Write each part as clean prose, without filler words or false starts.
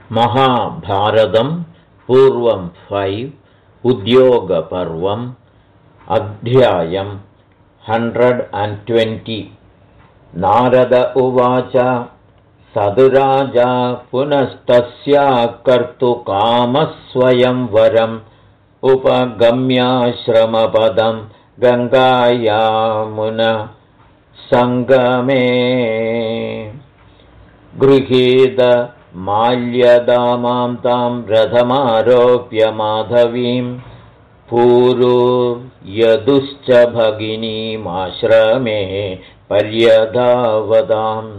महाभारतं पूर्वं 5 उद्योगपर्वम् अध्यायं 120 नारद उवाच सदुराजा पुनस्तस्या कर्तुकामस्वयंवरम् उपगम्याश्रमपदं गङ्गायामुन सङ्गमे गृहीत माल्यदामां तां रथमारोप्य माधवीं पूरुयदुश्च भगिनीमाश्रमे पर्यधावताम्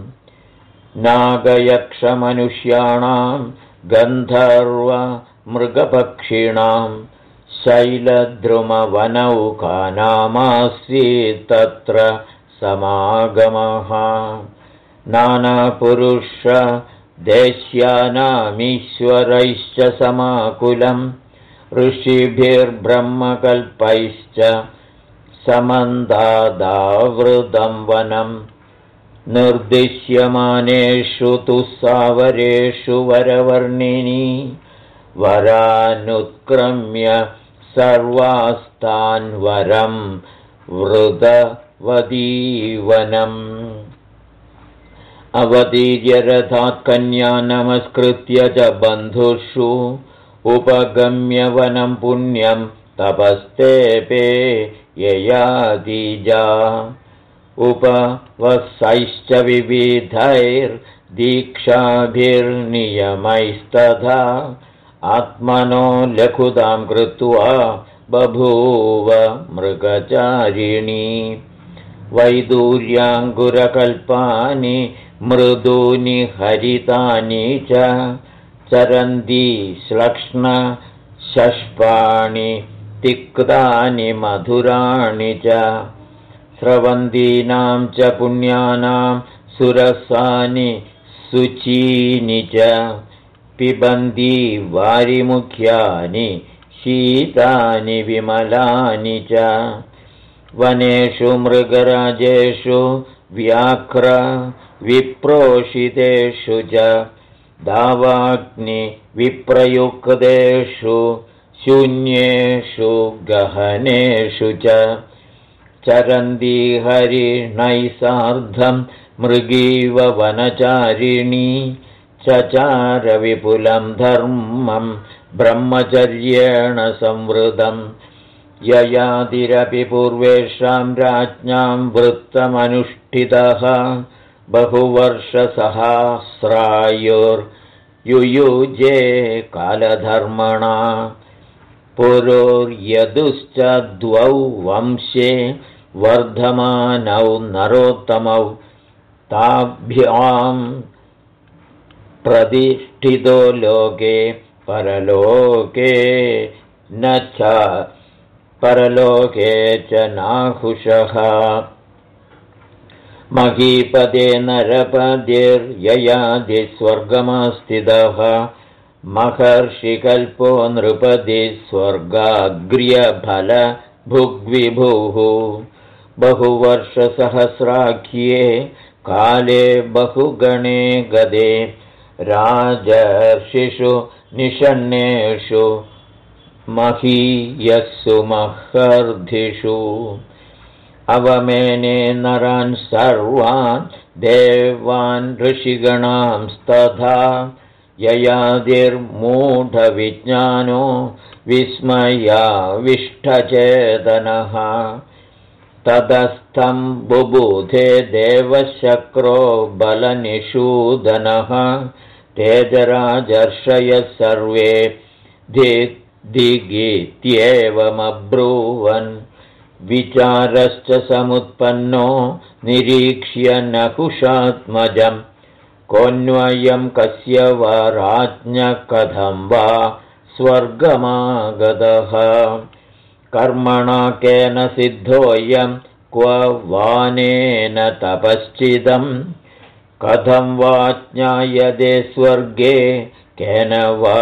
नागयक्षमनुष्याणां गन्धर्वमृगपक्षिणां शैलद्रुमवनौकानामासीत् तत्र समागमः नानापुरुषदेश्यानामीश्वरैश्च समाकुलं ऋषिभिर्ब्रह्मकल्पैश्च समन्दादावृतं वनम् निर्दिश्यमानेषु तु सावरेषु वरवर्णिनी वरानुत्क्रम्य सर्वास्तान् वरं वृदवदीवनम् अवतीर्य रथात् कन्या नमस्कृत्य च बन्धुषु उपगम्य वनं पुण्यं तपस्तेपे ययातिजा उपवसैश्च विविधैर्दीक्षाभिर्नियमैस्तथा आत्मनो लघुतां कृत्वा बभूव मृगचारिणी वैदूर्याङ्गुरकल्पानि मृदूनि हरितानि च चरन्ती श्लक्ष्णशष्पाणि तिक्तानि मधुराणि च स्रवन्तीनां च पुण्यानां सुरसानि शुचीनि च पिबन्ती वारिमुख्यानि शीतानि विमलानि च वनेषु मृगराजेषु व्याघ्र विप्रोषितेषु च दावाग्निविप्रयुक्तेषु शून्येषु गहनेषु च चरन्ती हरिणैः सार्धं मृगीव वनचारिणी चचार विपुलं धर्मं ब्रह्मचर्येण संवृतम् ययातिरपि पूर्वेषां राज्ञां वृत्तमनुष्ठितः बहुवर्षसहस्रायुर्युयुजे कालधर्मणा पुरोर्यदुश्च द्वौ वंशे वर्धमानौ नरोत्तमौ ताभ्यां प्रतिष्ठितो लोके परलोके च नाहुषः महीपदे नरपतिर्ययादि स्वर्गमास्थितः महर्षिकल्पो नृपति स्वर्गाग्र्यफलभुग्विभुः बहुवर्षसहस्राख्ये काले बहुगणे गदे राजर्षिषु निषण्णेषु महीयस्सु महर्धिषु अवमेने नरान् सर्वान् देवान् ऋषिगणांस्तथा ययादिर्मूढविज्ञानो विस्मयाविष्टचेतनः ततस्थं बुबुधे देवशक्रो बलनिषूदनः तेजराजर्षयः सर्वे दिगीत्येवमब्रूवन् विचारश्च समुत्पन्नो निरीक्ष्य नहुषात्मजम् कोऽन्वयं कस्य वा राज्ञः कथं वा स्वर्गमागतः कर्मणा केन सिद्धोऽयं क्व वानेन तपश्चिदं कथं वा ज्ञायते स्वर्गे केन वा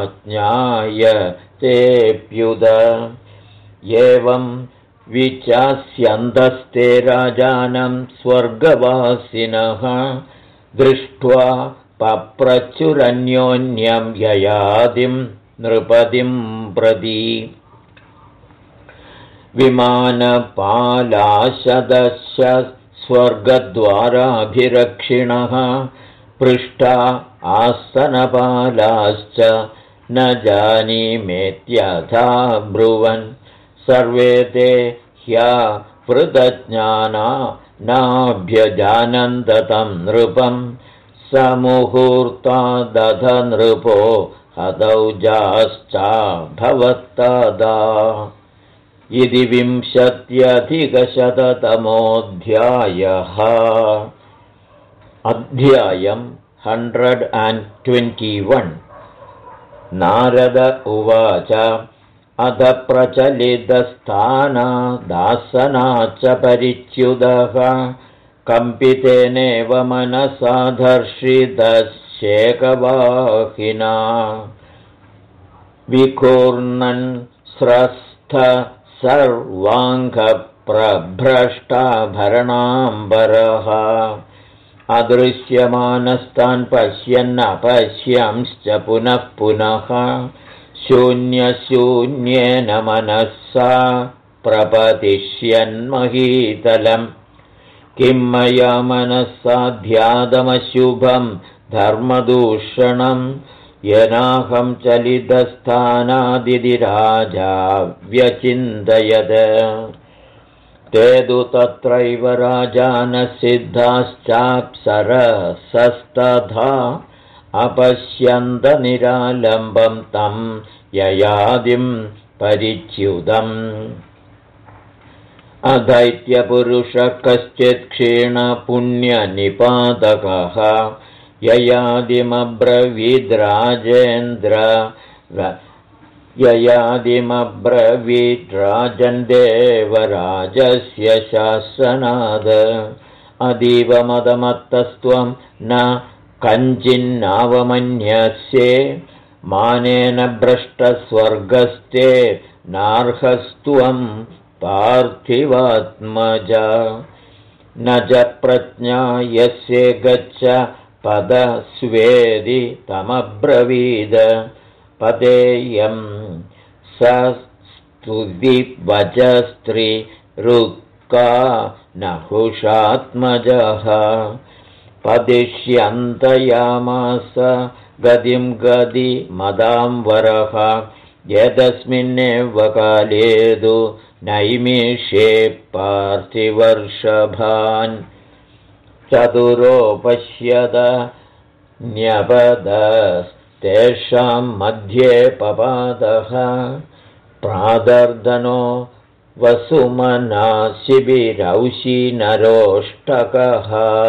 ज्ञायतेऽप्युत एवं विचास्यन्तस्ते राजानं स्वर्गवासिनः दृष्ट्वा पप्रचुरन्योन्यं ययादिं नृपतिं प्रति विमानपालाशदश स्वर्गद्वाराभिरक्षिणः पृष्ठा आसनपालाश्च न जानीमेत्यथा ब्रुवन् सर्वे ते ह्यवृतज्ञाना नाभ्यजानन्ततं नृपं समुहूर्तादध नृपो हतौजाश्चाभवत्तदा इति 20अधिकशततमोऽध्यायः। अध्यायम् 121। नारद उवाच अथ प्रचलितस्थानादासना च परिच्युतः कम्पितेनेव मनसा धर्षितश्चेकवाहिना विघूर्णन् स्रस्थ सर्वाङ्गप्रभ्रष्टाभरणाम्बरः अदृश्यमानस्तान् पश्यन्नपश्यंश्च पुनः पुनः शून्यशून्येन मनसा प्रपतिष्यन्महीतलम् किं मया मनसा ध्यातमशुभं धर्मदूषणं येनाहं चलितस्थानादिति राजा व्यचिन्तयत् ते तु तत्रैव राजानः सिद्धाश्चाप्सरसस्तथा अपश्यन्तनिरालम्बं तं ययादिं परिच्युतम् अदैत्यपुरुषः कश्चित् क्षीणपुण्यनिपातकः ययादिमब्रवीद्राजन् देवराजस्य शासनाद अतीव मदमत्तस्त्वं न कञ्चिन्नावमन्यस्ये मानेन भ्रष्टस्वर्गस्ते नार्हस्त्वं पार्थिवात्मजा न च प्रज्ञा यस्य गच्छ पदस्वेदि तमब्रवीद पदेयं स स्तुतिवचस्त्रीरुक्का नहुषात्मजः पदिष्यन्तयामास गतिं गदि मदाम्बरः यदस्मिन्नेव काले तु नैमिषे पार्थिवर्षभान् चतुरोपश्यद न्यपदस्तेषां मध्ये पपादः प्रादर्दनो वसुमना शिबिरौषी नरोष्टकः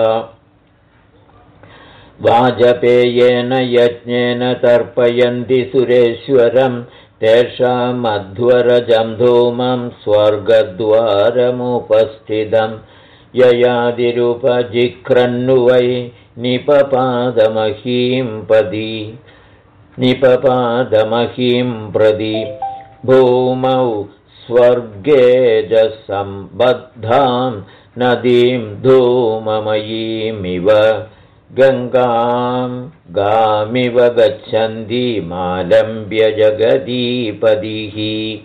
वाजपेयेन यज्ञेन तर्पयन्ति सुरेश्वरं तेषामध्वरजं धूमं स्वर्गद्वारमुपस्थितं ययादिरुपजिघ्रन्नु वै निपपादमहीं प्रति भूमौ स्वर्गे च सम्बद्धां नदीं धूममयीमिव गङ्गां गामिव गच्छन्ति मालम्ब्य जगदीपतिः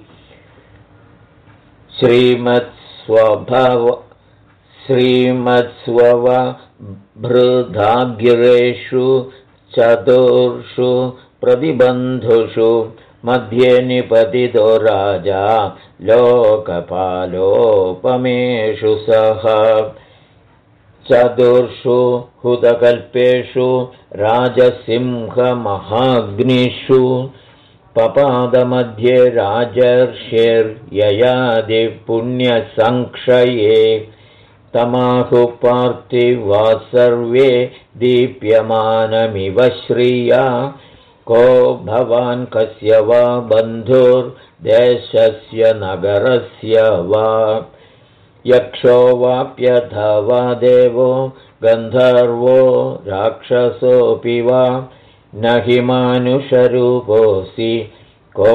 श्रीमत्स्वभृदागिरेषु चतुर्षु प्रतिबन्धुषु मध्ये निपतितो राजा लोकपालोपमेषु सः चतुर्षु हुतकल्पेषु राजसिंहमहाग्निषु पपादमध्ये राजर्षिर्ययादिपुण्यसंक्षये तमाहु पार्थिवा सर्वे दीप्यमानमिव श्रिया को भवान् कस्य वा बन्धुर्देशस्य नगरस्य वा यक्षो वाप्यथवा देवो गन्धर्वो राक्षसोऽपि वा न हि मानुषरूपोऽसि को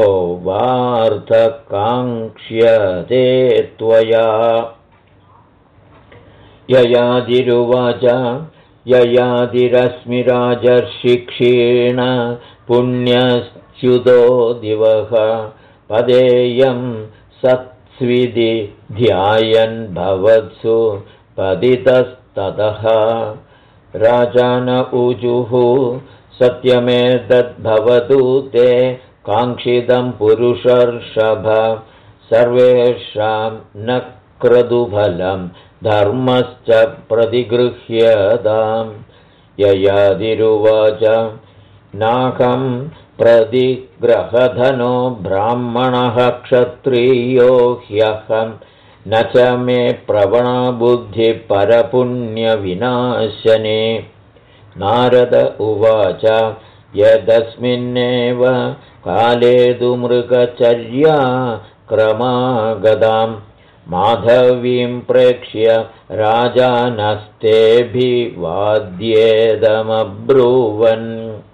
वार्थकाङ्क्ष्यते त्वया ययादिरुवाच ययादिरश्मिराजर्षिक्षीण पुण्यश्च्युतो दिवः पदेयं सत्स्विदि ध्यायन् भवत्सु पतितस्ततः राजान ऊजुः सत्यमेतद्भवतु ते काङ्क्षितं पुरुषर्षभ सर्वेषां न क्रतुफलं धर्मश्च प्रतिगृह्यताम् ययादिरुवाच नाहं प्रतिग्रहधनो ब्राह्मणः क्षत्रियो ह्यहं न च मे प्रवणा बुद्धिः परपुण्यविनाशने नारद उवाच यदस्मिन्नेव काले तु मृगचर्या क्रमागतां माधवीं प्रेक्ष्य राजानस्तेऽभिवाद्येदमब्रुवन्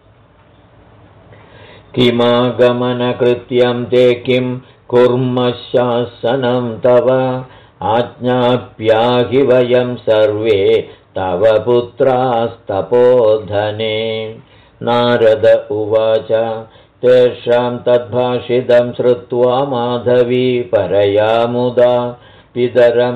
किमागमनकृत्यं ते किं कुर्मः शासनं तव आज्ञाप्याहि वयं सर्वे तव पुत्रास्तपोधने नारद उवाच तेषां तद्भाषितं श्रुत्वा माधवी परया मुदा पितरं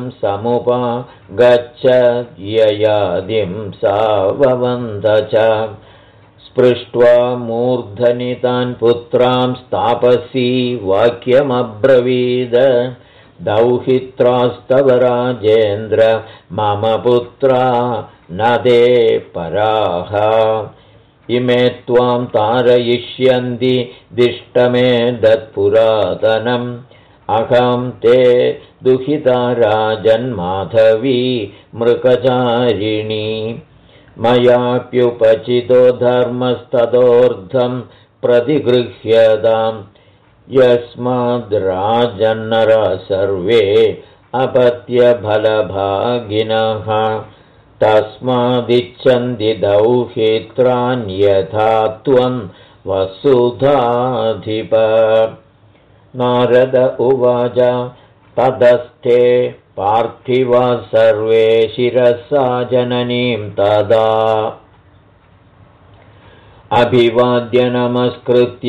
समुपगच्छद्ययादिं साववन्त च स्पृष्ट्वा मूर्धनि तान् पुत्रां तापसी वाक्यमब्रवीद दौहित्रास्तव राजेन्द्र मम पुत्रा न ते पराः इमे त्वां तारयिष्यन्ति दिष्टमेतत्पुरातनम् अहं ते दुहिता राजन्माधवी मृगचारिणी मयाप्युपचितो धर्मस्तदोर्धं प्रतिगृह्यताम् यस्माद्राजन्नरा सर्वे अपत्यफलभागिनः तस्मादिच्छन्ति दौहित्रान्यथा त्वं वसुधाधिप नारद उवाच तदस्ते पार्थिवा सर्वे शिरसा जननीं तदा अभिवाद्य नमस्कृत्य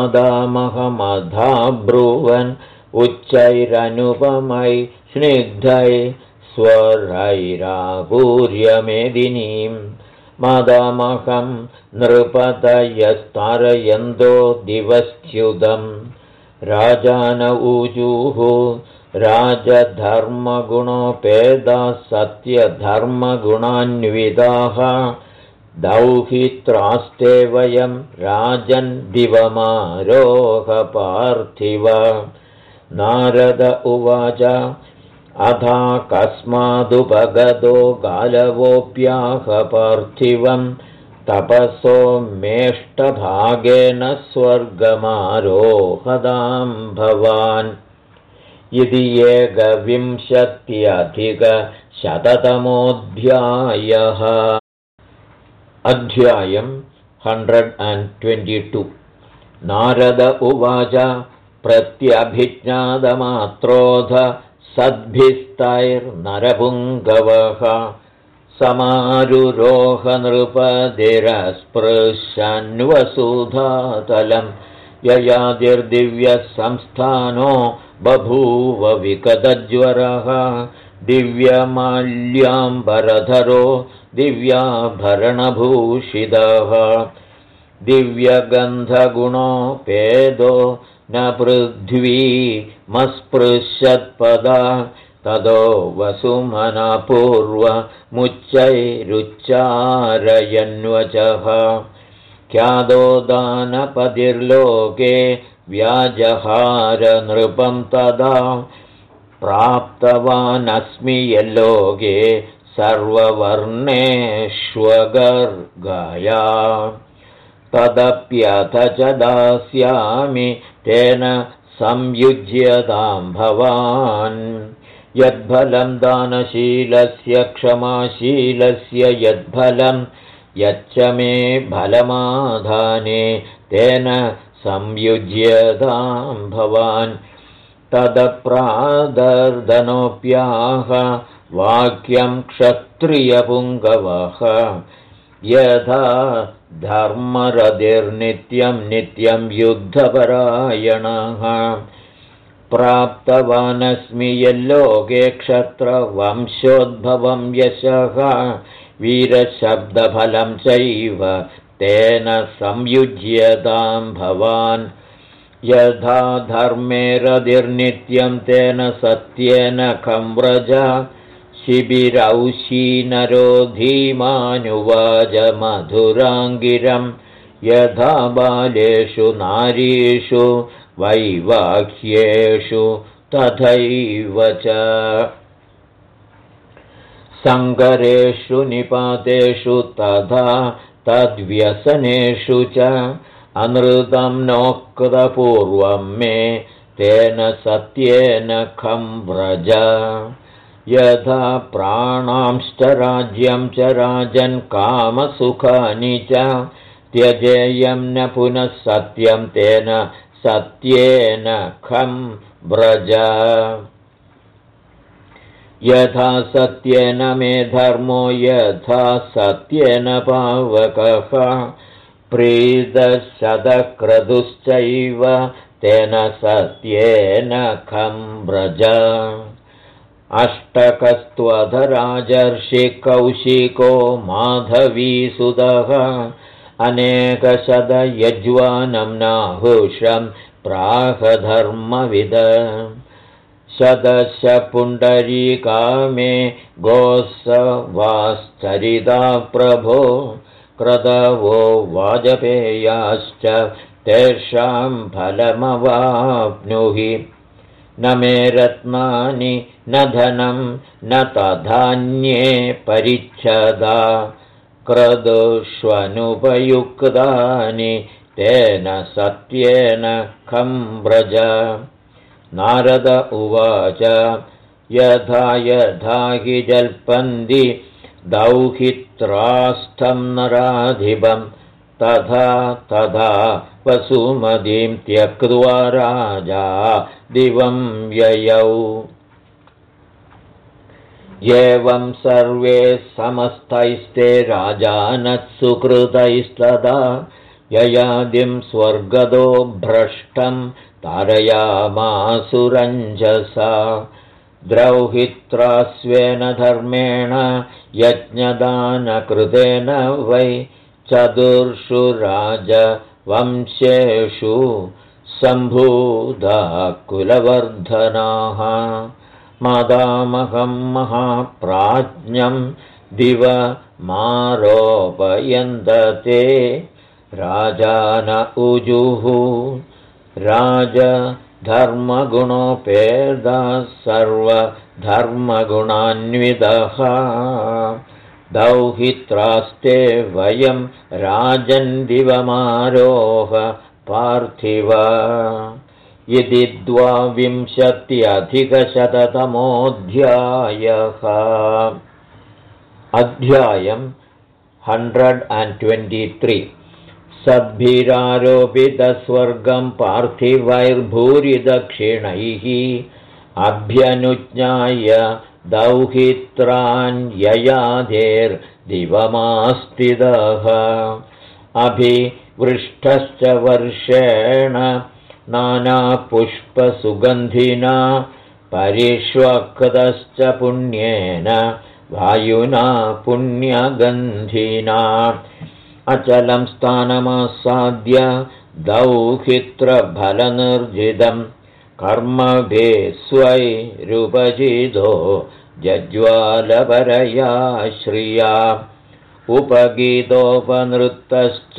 मादामहमधाब्रुवन् उच्चैरनुपमै स्निग्धै स्वरैरापूर्यमेदिनीं मादामहं नृपतयस्तारयन्तो दिवस्च्युतं राजान ऊजुः राजधर्मगुणोपेदाः सत्यधर्मगुणान्विताः दौहित्रास्ते वयं राजन् दिवमारोह पार्थिव नारद उवाच अथा कस्मादुपगतो गालवोऽप्याह पार्थिवं तपसो मेष्टभागेन स्वर्गमारोहदां भवान् इति एकविंशत्यधिकशततमोऽध्यायः अध्यायं 122 नारद उवाच प्रत्यभिज्ञातमात्रोऽथ सद्भिस्तैर्नरपुङ्गवः समारुरोह नृपतिरस्पृशन्वसुधातलं ययादिर्दिव्यसंस्थानो बभूव विकटज्वरः दिव्यमाल्याम्बरधरो दिव्याभरणभूषितः दिव्यगन्धगुणोपेदो न पृथ्वीमस्पृशत्पदा ततो वसुमना पूर्वमुच्चैरुच्चारयन्वचः ख्यातो दानपतिर्लोके व्याजहार नृपं तदा प्राप्तवानस्मि यल्लोके सर्ववर्णेष्वगर्गया तदप्यथ च दास्यामि तेन संयुज्यतां भवान् यद्फलं दानशीलस्य क्षमाशीलस्य यद्फलं यच्च मे फलमाधाने तेन संयुज्यतां भवान् तदप्रादर्दनोऽप्याह वाक्यं क्षत्रियविहीनस्य क्षत्रियपुङ्गवः यथा धर्मरतिर्नित्यं नित्यं युद्धपरायणः प्राप्तवानस्मि यल्लोके क्षत्रवंशोद्भवं यशः वीरशब्दफलं चैव तेन संयुज्यतां भवान् यथा धर्मे रतिर्नित्यं तेन सत्येन खं व्रज शिबिरौषीनरो धीमानुवाच मधुराङ्गिरं यथा बालेषु नारीषु वैवाह्येषु तथैव च सङ्करेषु निपातेषु तथा तद्व्यसनेषु च अनृतं नोक्तपूर्वं मे तेन सत्येन खं व्रज यथा प्राणांश्च राज्यं च राजन् कामसुखानि च त्यजेयं न पुनः सत्यं तेन सत्येन खं व्रज यथा सत्येन मे धर्मो यथा सत्येन पावकः प्रीतशतक्रतुश्चैव तेन सत्येन खं व्रज अष्टकस्त्वधराजर्षिकौशिको माधवीसुतः अनेकशतयज्वानं नाहुषं प्राहधर्मविद शतशपुण्डरीकामे गोस्सवाश्चरिता प्रभो क्रतवो वाजपेयाश्च तेषां फलमवाप्नुहि न मे रत्नानि न धनं न तथान्ये परिच्छदा क्रतुष्वनुपयुक्तानि तेन सत्येन खं व्रज नारद उवाच यथा यथा हि जल्पन्ति दौहित्रास्थं नराधिपं तथा तथा वसुमतीं त्यक्त्वा राजा दिवं ययौ एवं सर्वे समस्तैस्ते राजानः सुकृतैस्तदा ययादिं स्वर्गदो भ्रष्टं तारयामासुरञ्जसा द्रौहित्रा स्वेन धर्मेण यज्ञदानकृतेन वै चतुर्षु राजवंशेषु सम्भूता कुलवर्धनाः मादामहं महाप्राज्ञं दिवमारोपयन्तते राजान उजुः राजधर्मगुणोपेदा सर्वधर्मगुणान्वितः दौहित्रास्ते वयं राजन् दिवमारोह पार्थिव इति द्वाविंशत्यधिकशततमोऽध्यायः अध्यायम् 123 सद्भिरारोपितस्वर्गं पार्थिवैर्भूरिदक्षिणैः अभ्यनुज्ञाय दौहित्रान्ययाधेर्दिवमास्तिदः अभिवृष्टश्च वर्षेण नानापुष्पसुगन्धिना परिष्वक्तश्च पुण्येन वायुना पुण्यगन्धिना अचलं स्थानमासाद्य दौहित्रफलनिर्जितं कर्मभिः स्वैरुपजितो जज्वालपरया श्रिया उपगीतोपनृत्तश्च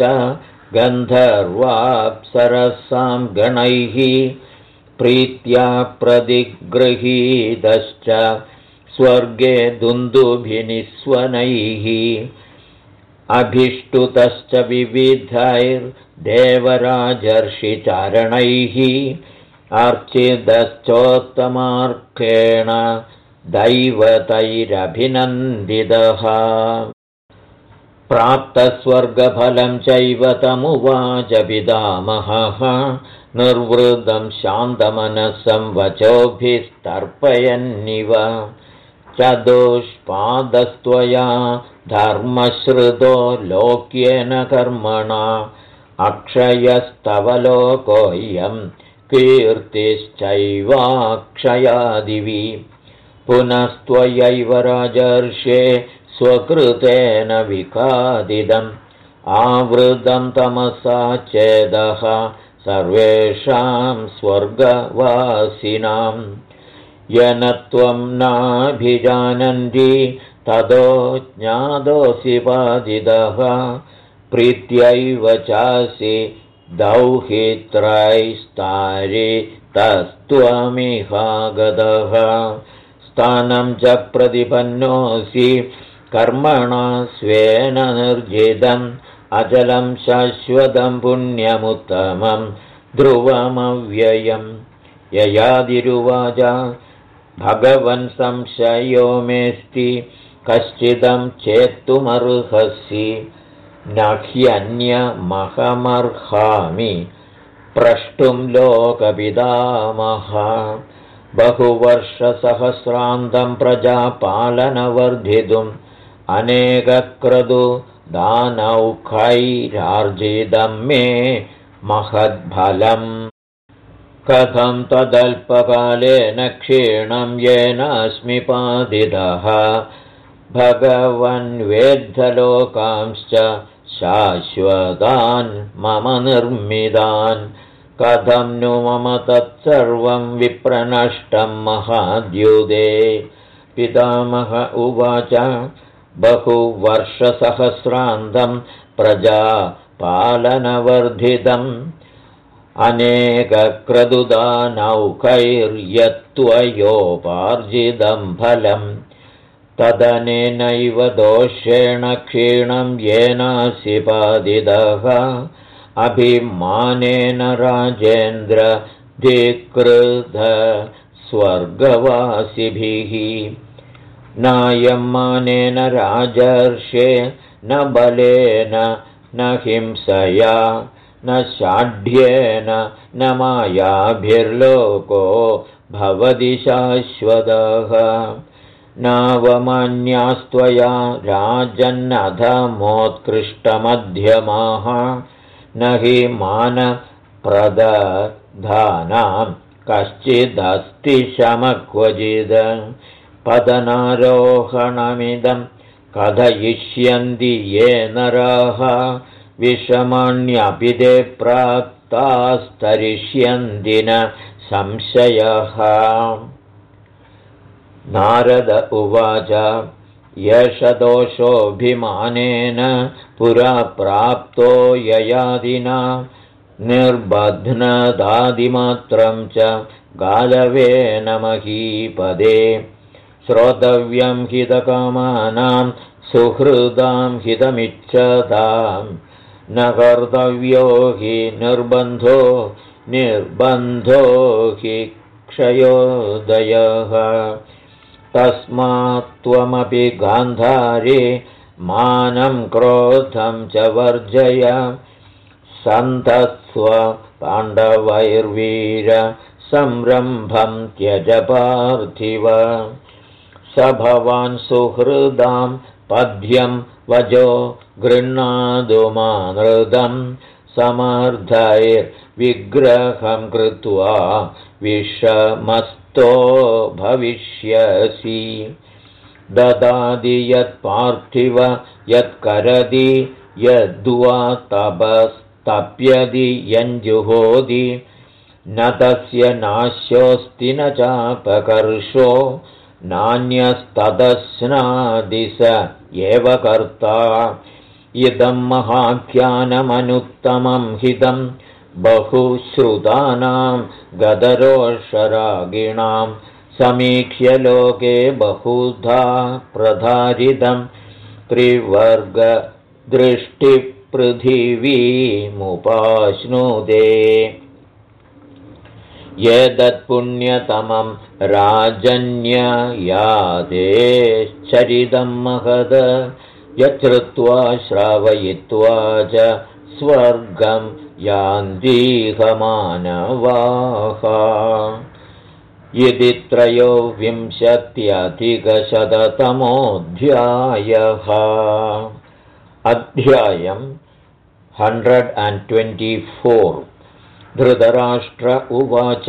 गन्धर्वाप्सरसां गणैः प्रीत्या प्रतिगृहीतश्च स्वर्गे दुन्दुभिनिस्वनैः अभिष्टुतश्च विविधैर्देवराजर्षिचारणैः अर्चितश्चोत्तमार्केण दैवतैरभिनन्दितः प्राप्तस्वर्गफलं चैव तमुवाच पितामहः निर्वृतं शान्तमनसं वचोभिस्तर्पयन्निव चतुष्पादस्त्वया धर्मश्रुतो लोक्येन कर्मणा अक्षयस्तव लोकोऽयं कीर्तिश्चैवाक्षयादिवि पुनस्त्वयैव राजर्षे स्वकृतेन विकादिदम् आवृतं तमसा चेदः सर्वेषां स्वर्गवासिनां यनत्वं नाभिजानन्ति ततो ज्ञातोऽसि बाधितः प्रीत्यैव चासि दौहित्रैस्तारितस्त्वमिहागतः स्थानं च प्रतिपन्नोऽसि कर्मणा स्वेन निर्जितम् अचलं शाश्वतं पुण्यमुत्तमं ध्रुवमव्ययम् ययादिरुवाच भगवन् संशयो मेऽस्ति कश्चिदं चेत्तुमर्हसि न ह्यन्यमहमर्हामि प्रष्टुं लोकपितामह बहुवर्षसहस्रान्तं प्रजापालनवर्धितुम् अनेकक्रतु दानौखैरार्जितं मे महद्फलम् कथं तदल्पकालेन क्षीणं येनास्मि पादितः भगवन् वेद्धलोकांश्च शाश्वतान् मम निर्मितान् कथं नु मम तत्सर्वं विप्रनष्टं महाद्युदे पितामह उवाच बहुवर्षसहस्रान्तं प्रजापालनवर्धितम् अनेकक्रतुदानौखैर्यत्त्वयोपार्जितं फलम् तदनेनैव दोषेण क्षीणं येनासि पादितः अभिमानेन राजेन्द्र धिक्कृत स्वर्गवासिभिः नायं मानेन राजर्षे न बलेन न हिंसया न शाढ्येन न मायाभिर्लोको भवति शाश्वतः नावमान्यास्त्वया राजन्नधमोत्कृष्टमध्यमाः न हि मानप्रदधानां कश्चिदस्ति शमक्वचिद पदनारोहणमिदं कथयिष्यन्ति ये नराः विषमाण्यपि ते प्राप्तास्तरिष्यन्ति न संशयः नारद उवाच एष दोषोऽभिमानेन पुरा प्राप्तो ययादिना निर्बध्नदादिमात्रं च गालवेन महीपदे श्रोतव्यं हितकामानां सुहृदां हितमिच्छतां न कर्तव्यो हि निर्बन्धो हि क्षयोदयः तस्मात् त्वमपि गान्धारी मानं क्रोधं च वर्जय सन्तस्व पाण्डवैर्वीर संरम्भं त्यज पार्थिव स भवान् सुहृदां पद्यं वजो गृह्णातु मानृतं समर्थैर्विग्रहं कृत्वा विषमस्तो भविष्यसि ददाति यत्पार्थिव यत्करति यद्वा तपस्तप्यति यञ्जुहोति न तस्य नाश्योऽस्ति न चापकर्षो नान्यस्तदस्नादि स एव कर्ता इदं महाख्यानमनुत्तमं हितं बहुश्रुतानां गदरोषरागिणां समीक्ष्य लोके बहुधा प्रधारितं त्रिवर्गदृष्टिपृथिवीमुपाश्नुते एतत्पुण्यतमं राजन्ययादेश्चरितं महद यच्छ्रुत्वा श्रावयित्वा च स्वर्गं यान्तीह मानवाः इति 23:अधिकशततमोऽध्यायः। अध्यायम् 124। धृतराष्ट्र उवाच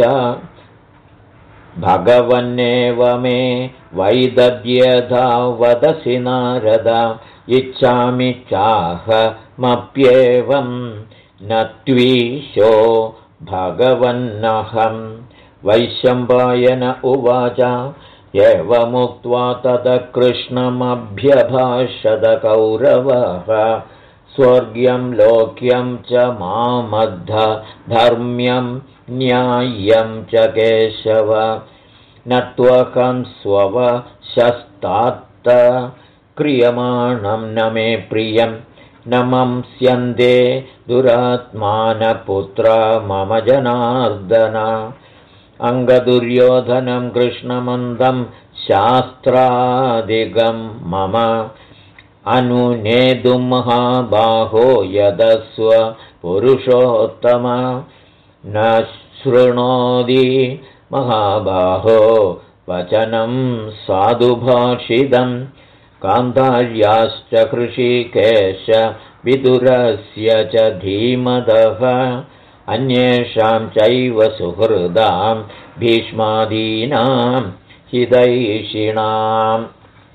भगवन्नेव मे वैदद्यथा वदसि नारद इच्छामि चाहमप्येवं न त्वीशो भगवन्नहं। वैशम्पायन उवाच एवमुक्त्वा ततः कृष्णमभ्यभाषत कौरवः स्वर्ग्यं लोक्यं च मामद्ध धर्म्यं न्याय्यं च केशव न त्वकं स्ववशस्तात्त क्रियमाणं न मे प्रियं न मंस्यन्ते दुरात्मानपुत्र मम जनार्दन। अङ्गदुर्योधनं कृष्णमन्दं शास्त्रादिगं मम अनुनेतुं महाबाहो यदस्व पुरुषोत्तम न शृणोति महाबाहो वचनं साधुभाषितं गान्धार्याश्च हृषीकेश विदुरस्य च धीमतः अन्येषां चैव सुहृदां भीष्मादीनां हितैषिणाम्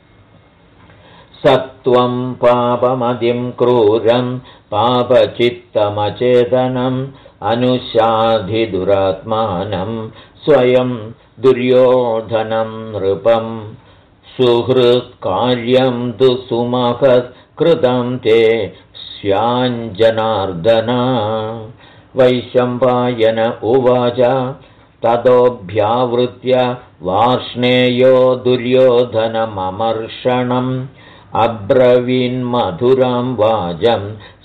सत्वं पापमदिं क्रूरं पापचित्तमचेतनम् अनुशाधिदुरात्मानं स्वयं दुर्योधनं नृपं सुहृत्कार्यं तु सुमहत् कृतं ते स्याञ्जनार्दन। वैशम्पायन उवाच ततोऽभ्यावृत्य वार्ष्णेयो दुर्योधनममर्षणम् अब्रवीन्मधुरां वाचं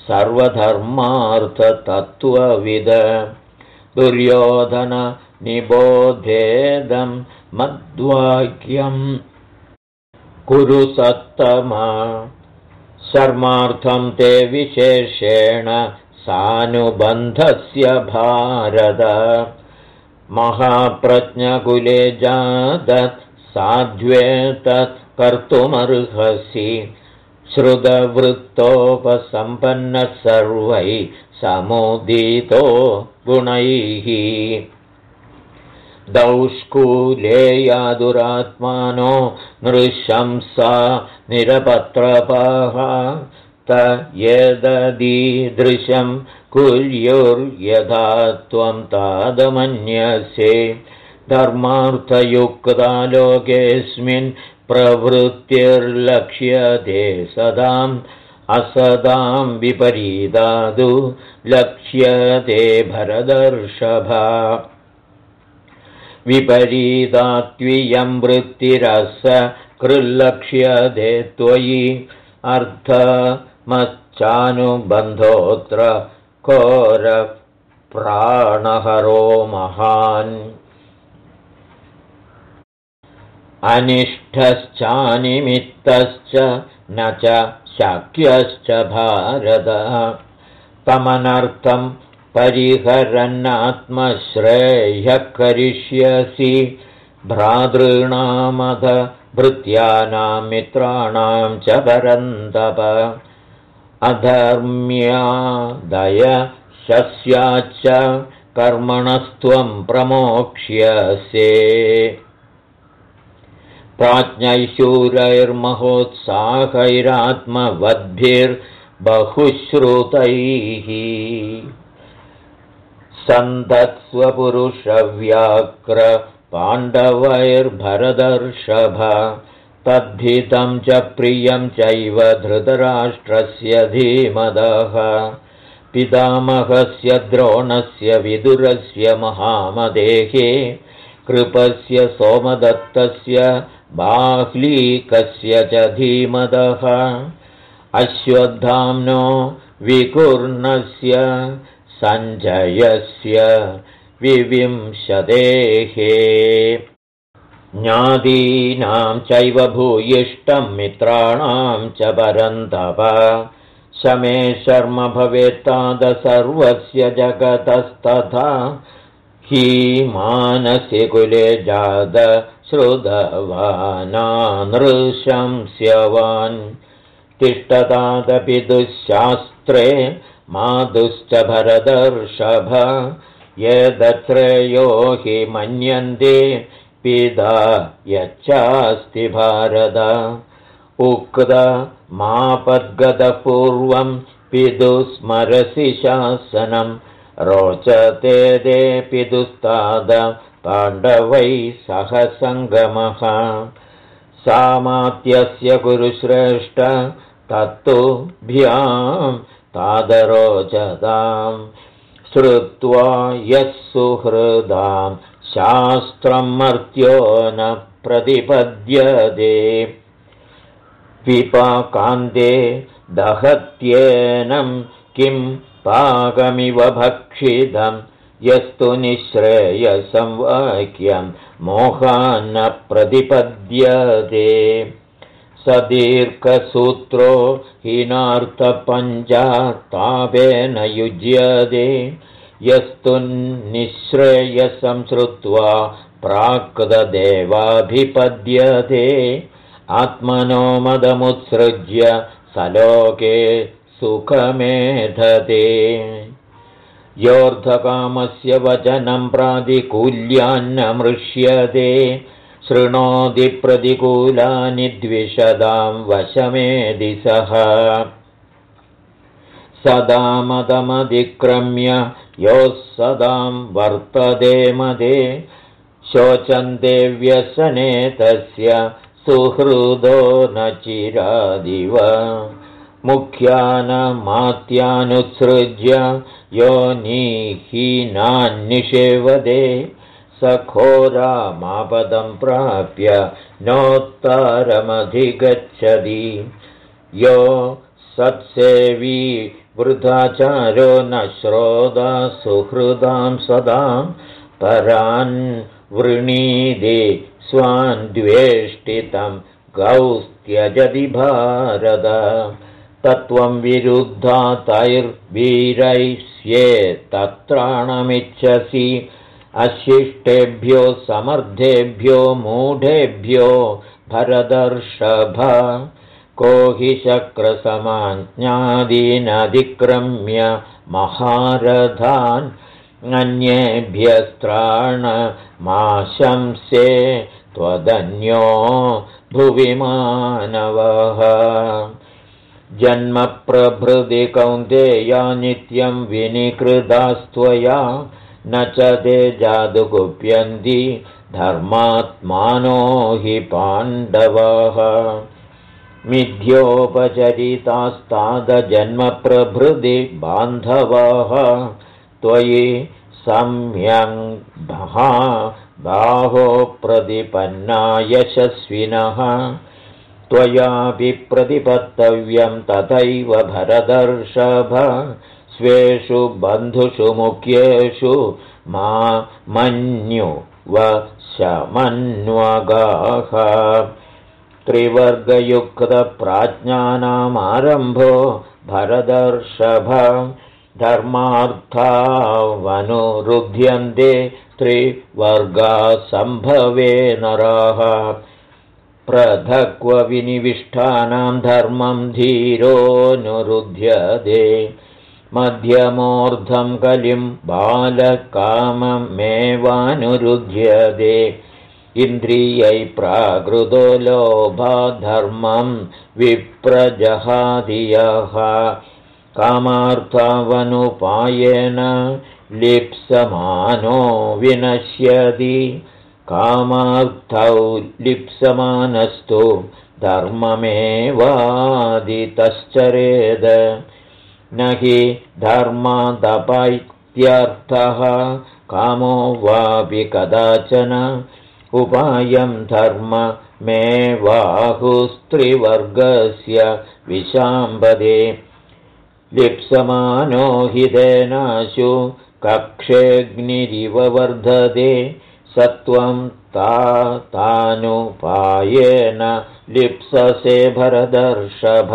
सर्वधर्मार्थतत्त्वविद दुर्योधन निबोधेदं मद्वाक्यं कुरु सत्तमा शर्मार्थं ते विशेषेण सानुबन्धस्य भारत महाप्रज्ञकुले जातत् साध्वेतत् कर्तुमर्हसि श्रुतवृत्तोपसम्पन्नः सर्वैः समुदितो गुणैः दौष्कूलेयादुरात्मानो नृशंसा निरपत्रपाः त यदीदृशं कुर्युर्यथा त्वं तादमन्यसे धर्मार्थयुक्ता लोकेऽस्मिन् प्रवृत्तिर्लक्ष्यते सदाम् असदां विपरीतादु लक्ष्यते भरतर्षभ विपरीतात्वियं वृत्तिरस कृल्लक्ष्यते त्वयि अर्थमश्चानुबन्धोऽत्र घोर प्राणहरो महान् अनिष्टश्चानिमित्तश्च न च शक्यश्च भारत तमनर्थं परिहरन्नात्मश्रेयः करिष्यसि भ्रातॄणामथ भृत्यानां मित्राणां च परन्तप अधर्म्यादयशस्याच्च कर्मणस्त्वं प्रमोक्ष्यसे प्राज्ञैशूरैर्महोत्साहैरात्मवद्भिर्बहुश्रुतैः सन्तत्स्वपुरुषव्याघ्र पाण्डवैर्भरतर्षभ तद्धितं च प्रियं चैव धृतराष्ट्रस्य धीमतः पितामहस्य द्रोणस्य विदुरस्य महामतेः कृपस्य सोमदत्तस्य बाह्लीकस्य च धीमतः अश्वत्थाम्नो विकुर्णस्य सञ्जयस्य विविंशतेः ज्ञातीनां चैव भूयिष्ठं मित्राणां च परन्तप शमे शर्म भवेत्ताद सर्वस्य जगतस्तथा हि मानसि कुले जात श्रुतवानानृशंस्यवान् तिष्ठतादपि दुःशास्त्रे मातुश्च भरतर्षभ यदश्रेयो हि मन्यन्ते पिता यच्चास्ति भारत उक्तमापद्गतपूर्वं पितुस्मरसि शासनं रोचते ते पितुस्ताद पाण्डवैः सह सङ्गमः सामात्यस्य कुरुश्रेष्ठ तत्तुभ्यां तादरोचताम् श्रुत्वा यः सुहृदां शास्त्रं मर्त्यो न प्रतिपद्यते विपाकान्ते दहत्येनं किं पाकमिव भक्षितं यस्तु निःश्रेयसं वाक्यं मोहान्न प्रतिपद्यते सदीर्घसूत्रो हीनार्थपञ्चातापेन युज्यते यस्तु निःश्रेयसं श्रुत्वा प्राकृतदेवाभिपद्यते आत्मनो मदमुत्सृज्य सलोके सुखमेधते योऽर्धकामस्य वचनं प्रातिकूल्यान्न मृष्यते शृणोति प्रतिकूलानि द्विषदां वशमेधि सः सदा मदमतिक्रम्य योः सदां वर्तते मदे शोचन्ते व्यसने तस्य सुहृदो न चिरादिव मुख्यानमात्यानुत्सृज्य यो नीहीनान्निषेवदे सखोरामापदं प्राप्य नोत्तरमधिगच्छति यो सत्सेवी वृद्धाचारो न श्रोता सुहृदां सदां परान् वृणीदे स्वान् द्वेष्टितं गौस्त्यजति भारत तत्त्वं विरुद्धा तैर्वीरैस्येत्तत्राणमिच्छसि अशिष्टेभ्यो समर्थेभ्यो मूढेभ्यो भरतर्षभ को हि शक्रसमाज्ञादीनधिक्रम्य महारथान् अन्येभ्यस्त्राणमाशंसे त्वदन्यो भुवि मानवः जन्मप्रभृति कौन्तेया नित्यं विनिकृतास्त्वया न च ते जातुकुप्यन्ति धर्मात्मानो हि पाण्डवाः मिथ्योपचरितास्तादजन्मप्रभृति बान्धवाः त्वयि सम्यङ् बाहो प्रतिपन्ना यशस्विनः त्वयापि प्रतिपत्तव्यं तथैव भरतर्षभ स्वेषु बन्धुषु मुख्येषु मा मन्युवशमन्वगाः त्रिवर्गयुक्तप्राज्ञानामारम्भो भरतर्षभ धर्मार्थावनुरुध्यन्ते त्रिवर्गासम्भवे नराः पृथक्विनिविष्टानां धर्मं धीरोऽनुरुध्यते मध्यमोर्धं कलिं बालकाममेवानुरुध्यते इन्द्रियै प्राकृतो लोभाधर्मं विप्रजहादियः कामार्थावनुपायेन लिप्समानो विनश्यति कामार्थौ लिप्समानस्तु धर्ममेवादितश्चरेद न हि धर्मादपैत्यर्थः कामो वापि कदाचन उपायं धर्ममेवाहुस्त्रिवर्गस्य विशाम्बदे लिप्समानो हि तेनाशु कक्षेऽग्निरिव वर्धते सत्वं तानुपायेन लिप्ससे भरतर्षभ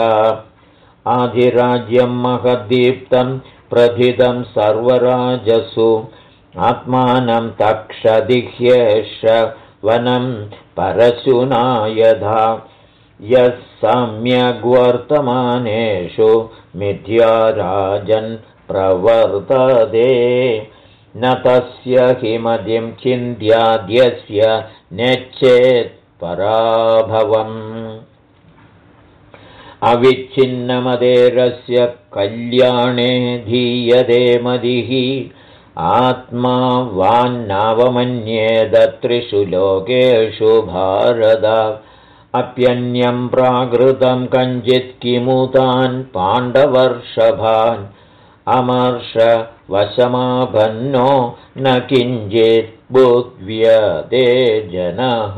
आधिराज्यं महदीप्तं प्रथितं सर्वराजसु आत्मानं तक्षदिह्येष वनं परशुना यथा यः सम्यग्वर्तमानेषु मिथ्या राजन् प्रवर्तते न तस्य हिमतिं चिन्त्याद्यस्य नेच्छेत् पराभवम् अविच्छिन्नमदेरस्य कल्याणे धीयते मतिः आत्मा वान्नावमन्येद त्रिषु लोकेषु भारत अप्यन्यं प्राकृतं कञ्चित् किमुतान् पाण्डवर्षभान् अमर्ष वशमापन्नो न किञ्चित् बुद्ध्यते जनः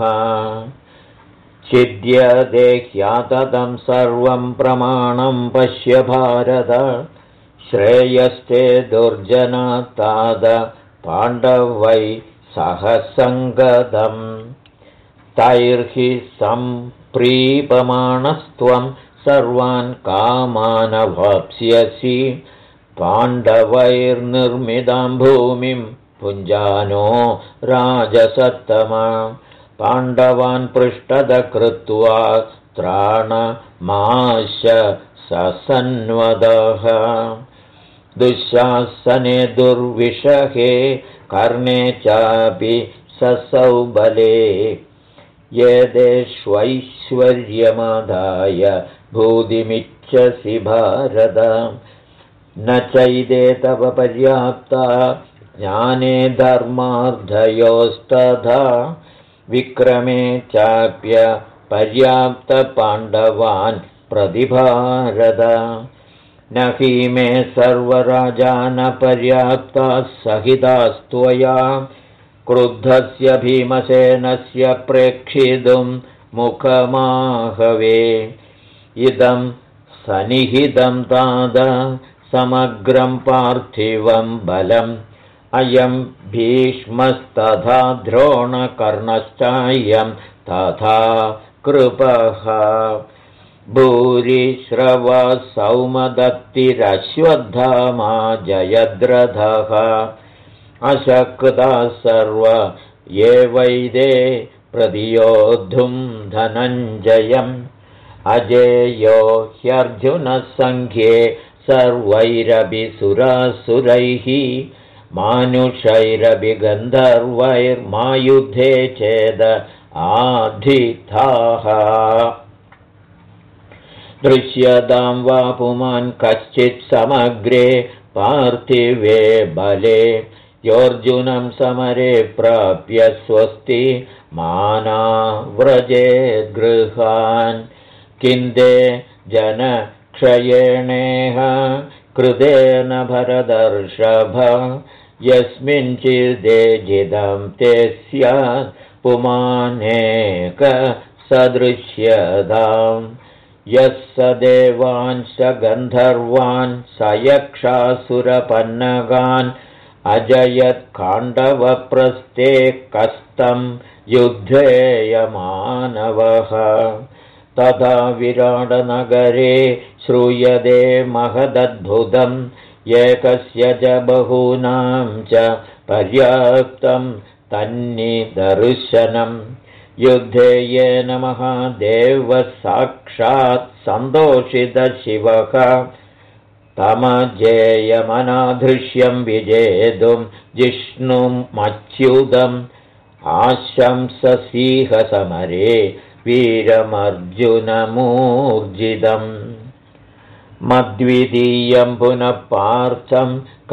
छिद्यते ह्याततं सर्वं प्रमाणं पश्य भारत श्रेयस्ते दुर्जनात्ताद पाण्डवै सह सङ्गतम् तैर्हि सम्प्रीपमाणस्त्वं सर्वान् कामानवाप्स्यसि पाण्डवैर्निर्मितां भूमिं पुञ्जानो राजसत्तमा पाण्डवान् पृष्ठद कृत्वा त्राणमाश ससन्वदः दुःशासने दुर्विषहे कर्णे चापि ससौबले येदेष्वैश्वर्यमादाय भूतिमिच्छसि भारत न चैदे तव पर्याप्ता ज्ञाने धर्मार्थयोस्तथा विक्रमे चाप्य पर्याप्तपाण्डवान् प्रतिभारत न हि मे सर्वराजान पर्याप्ताः सहितास्त्वया क्रुद्धस्य भीमसेनस्य प्रेक्षितुं मुखमाहवे इदं सनिहितं तात समग्रं पार्थिवं बलम् अयं भीष्मस्तथा द्रोणकर्णश्चायं तथा कृपः भूरिश्रवा सौमदत्तिरश्वत्थामा जयद्रथः अशक्ताः सर्व ये वैदे प्रतियोद्धुं धनञ्जयम् अजेयो ह्यर्जुनः सङ्ख्ये सर्वैरपि सुरासुरैः मानुषैरपि गन्धर्वैर्मायुद्धे चेद आधिताः दृश्यतां वा पुमान् कश्चित् समग्रे पार्थिवे बले योऽर्जुनं समरे प्राप्य स्वस्ति मानाव्रजेद् गृहान् किन्दे जनक्षयेणेह कृतेन भरतर्षभ यस्मिंचिदे जिदं ते स्यात् पुमानेक सदृश्यताम् यः स देवान् स गन्धर्वान् स यक्षासुरपन्नगान् अजयत्काण्डवप्रस्थे कस्तं युद्धेयमानवः तथा विराटनगरे श्रूयते महदद्भुतम् एकस्य च बहूनां च पर्याप्तं तन्निदर्शनम् युद्धे येन महादेवः साक्षात् सन्तोषितशिवः तमजेयमनाधृष्यं विजेतुं जिष्णुमच्युतम् आशंससीह समरे वीरमर्जुनमूर्जितम् मद्वितीयं पुनः पार्थं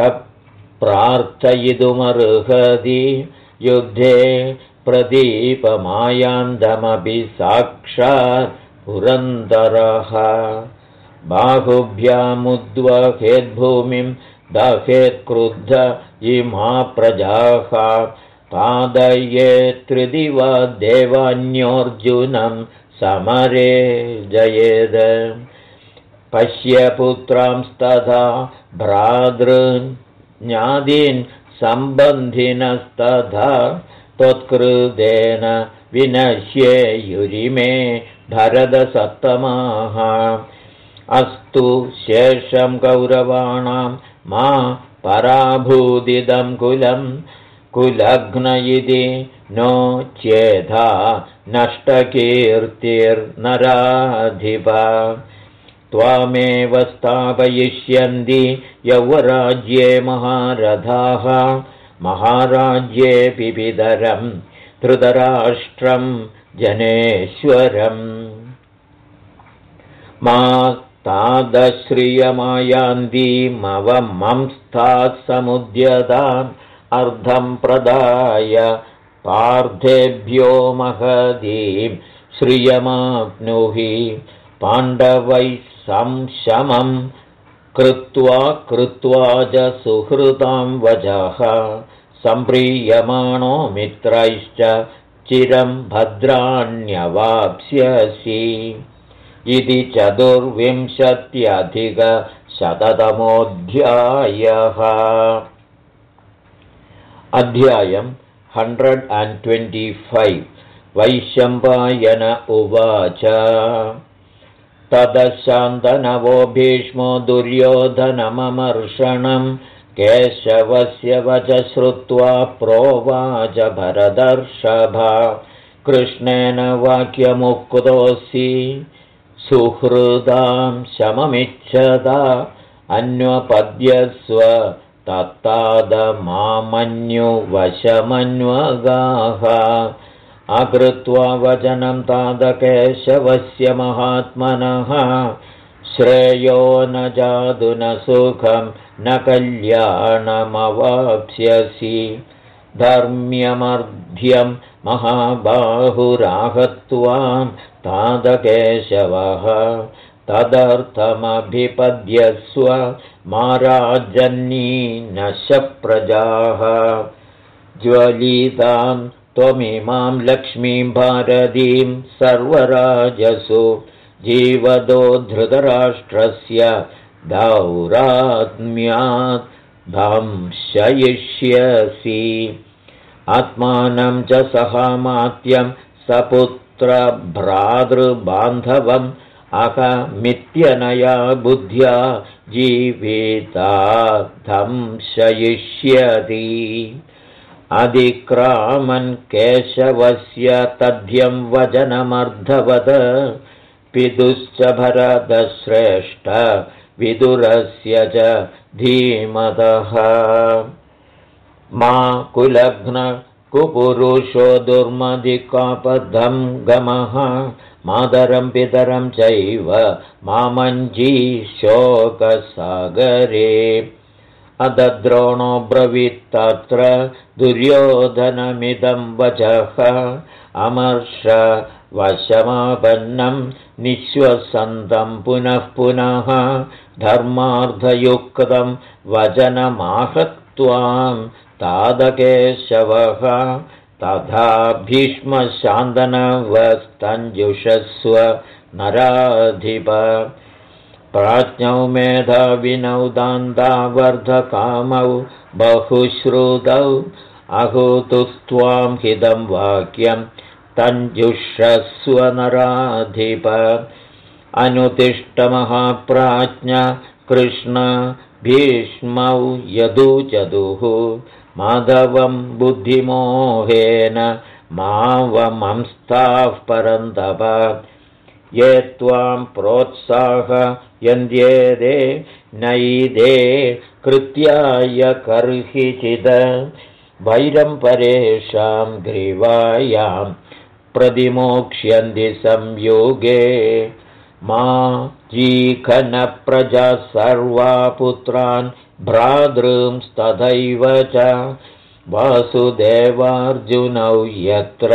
प्रार्थयितुमर्हति युद्धे प्रदीपमायान्दमपि साक्षात् पुरन्दरः बाहुभ्यामुद्वहेद्भूमिं दहेत्क्रुद्ध इमा प्रजाः पादयेत्त्रिदिवा देवान्योऽर्जुनं समरे जयेद पश्य पुत्रांस्तथा भ्रातॄन् ज्ञादीन् सम्बन्धिनस्तथा त्वत्कृतेन विनश्येयुरिमे भरतसत्तमाः अस्तु शेषं कौरवाणां मा पराभूदिदं कुलं कुलघ्न इति नो चेधा नष्टकीर्तिर्नराधिप त्वामेव स्थापयिष्यन्ति यौवराज्ये महारथाः महाराज्ये पिपितरं धृतराष्ट्रं जनेश्वरम् मा तादश्रियमायान्तीमवमंस्थात् समुद्यताम् अर्धं प्रदाय पार्थेभ्यो महदीं श्रियमाप्नुहि पाण्डवैः संशमं कृत्वा च सुहृतां वचः सम्प्रीयमाणो मित्रैश्च चिरं भद्राण्यवाप्स्यसि इति 24,000-तमोऽध्यायः। अध्यायम् 125 वैशम्पायन उवाच ततशान्तनवो भीष्मो दुर्योधनममर्षणं केशवस्य वच श्रुत्वा प्रोवाच भरतर्षभा कृष्णेन वाक्यमुक्तोऽसि सुहृदां शममिच्छदा अन्वपद्यस्व तत्तादमामन्युवशमन्वगाः अकृत्वा वचनं तादकेशवस्य महात्मनः श्रेयो न जातु न सुखं न कल्याणमवाप्स्यसि धर्म्यमर्ध्यं महाबाहुराहत्वां तादकेशवः तदर्थमभिपद्यस्व माराजन्नीनशप्रजाः ज्वलितां त्वमिमां लक्ष्मीं भारतीं सर्वराजसु जीवदो धृतराष्ट्रस्य दौरात्म्यात् दंशयिष्यसि आत्मानं च सहामात्यं सपुत्रभ्रातृबान्धवम् अहमित्यनया बुद्ध्या जीविता दंशयिष्यति अधिक्रामन् केशवस्य तद्यं वचनमर्धवत् पितुश्च भरतश्रेष्ठ विदुरस्य च धीमतः मा कुलघ्न कुपुरुषो दुर्मधिकापदं गमः मातरं पितरं चैव मामञ्जी शोकसागरे अदद्रोणो ब्रवीत्तत्र दुर्योधनमिदं वचः अमर्ष वशमापन्नं निःश्वसन्तं पुनः पुनः धर्मार्थयुक्तं वचनमाहत्वां तादकेशवः तथा भीष्मशान्तनवस्तञ्जुषस्व नराधिप प्राज्ञौ मेधाविनौ दान्तावर्धकामौ बहुश्रुतौ अहूतुस्त्वां हिदं वाक्यं तञ्जुषस्व नराधिप अनुतिष्ठमहाप्राज्ञ कृष्ण भीष्मौ यदुचतुः माधवं बुद्धिमोहेन मावमंस्ताः परन्तप ये त्वां प्रोत्साहयन्त्येते नैदे कृत्याय कर्हिचिद वैरं परेषां ग्रीवायां प्रतिमोक्ष्यन्ति संयोगे मा जीखनप्रजा सर्वा पुत्रान् भ्रातॄंस्तथैव च वासुदेवार्जुनौ यत्र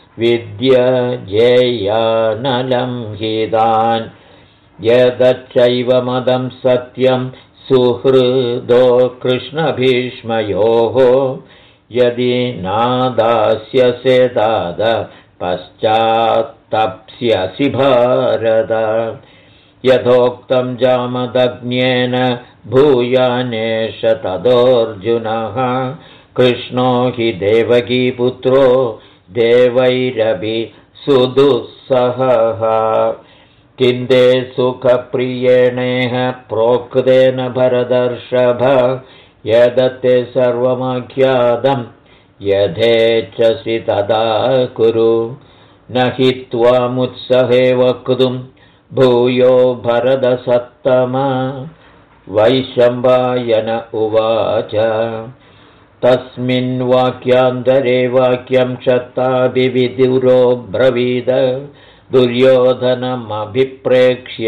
विद्यजेयानलं हितान् यदच्चैव मदं सत्यं सुहृदो कृष्णभीष्मयोः यदि नादास्यसे ताद पश्चात्तप्स्यसि भारत यथोक्तं जामदग्न्येन भूयानेष तदोऽर्जुनः कृष्णो हि देवकीपुत्रो देवैरपि सुदुःसहः किन्ते सुखप्रियेणेह प्रोक्तेन भरतर्षभ यदत्ते सर्वमाख्यातं यथेच्छसि तदा कुरु न हि त्वामुत्सहे वक्तुं भूयो भरतसत्तमा वैशम्पायन उवाच तस्मिन् वाक्यान्तरे वाक्यं क्षत्ताभिविदुरो ब्रवीद दुर्योधनमभिप्रेक्ष्य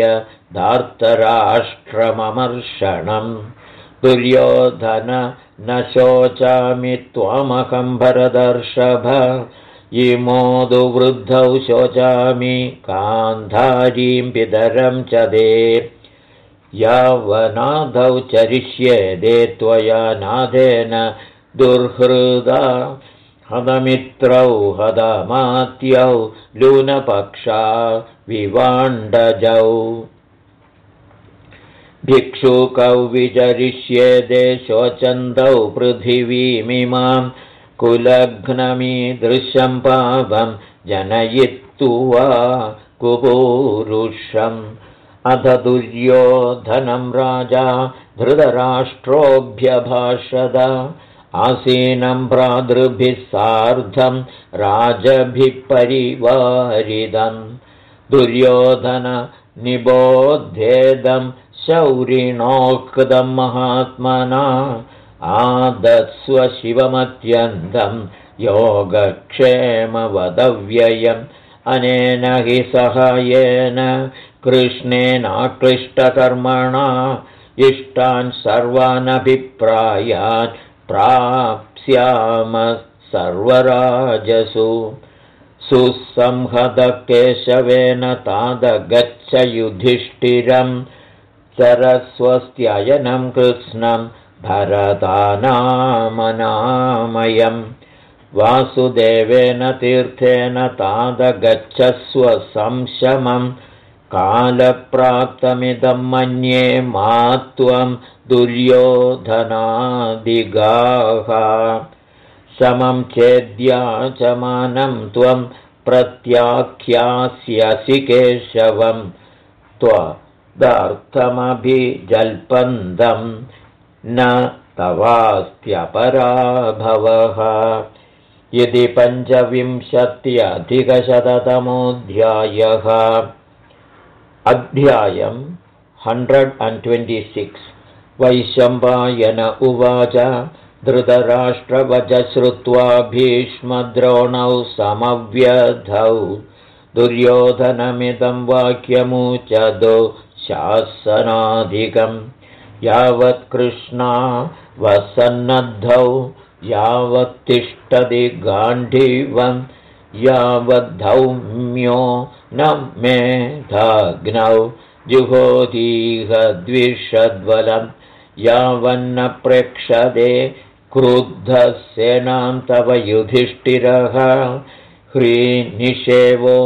धार्तराष्ट्रममर्षणम् दुर्योधन न शोचामि त्वामहं भरतर्षभ इमोदु वृद्धौ शोचामि गान्धारीं पितरं च दे यावनादौ चरिष्येदे त्वया नादेन दुर्हृदा हदमित्रौ हदमात्यौ लूनपक्षा विवाण्डजौ भिक्षुकौ विचरिष्येदे शोचन्तौ पृथिवीमिमां कुलघ्नमीदृशं पापं जनयित्वा कुपूरुषम् अथ दुर्योधनं राजा धृतराष्ट्रोऽभ्यभाषत आसीनं भ्रातृभिः सार्धं राजभिः परिवारिदं दुर्योधन निबोध्येदं शौरिणोक्तं महात्मना आदत्स्व शिवमत्यन्तं योगक्षेमवदव्ययम् अनेन हि सहायेन कृष्णेनाक्लिष्टकर्मणा इष्टान् सर्वानभिप्रायान् प्राप्स्याम सर्वराजसु सुसंहतकेशवेन तादगच्छ युधिष्ठिरं सरस्वस्त्ययनं कृत्स्नं भरतानामनामयम् वासुदेवेन तीर्थेन तादगच्छस्व संशमम् कालप्राप्तमिदं मन्ये मा त्वं दुर्योधनादिगाः समं चेद्याचमानं त्वं प्रत्याख्यास्यसि केशवं त्वदर्थमभिजल्पन्दं न तवास्त्यपराभवः यदि 25अधिकशततमोऽध्यायः अध्यायम् 126 वैशम्पायन उवाच धृतराष्ट्रवच श्रुत्वा भीष्मद्रोणौ समव्यधौ दुर्योधनमिदं वाक्यमुचदो शासनाधिकम् यावत् कृष्णा वसन्नद्धौ यावत्तिष्ठति गाण्डीवं यावद्धौम्यो न मेधाग्नौ जुहोतीह द्विषद्वलं यावन्न प्रेक्षते क्रुद्धः सेनां तव युधिष्ठिरः ह्रीनिषेवो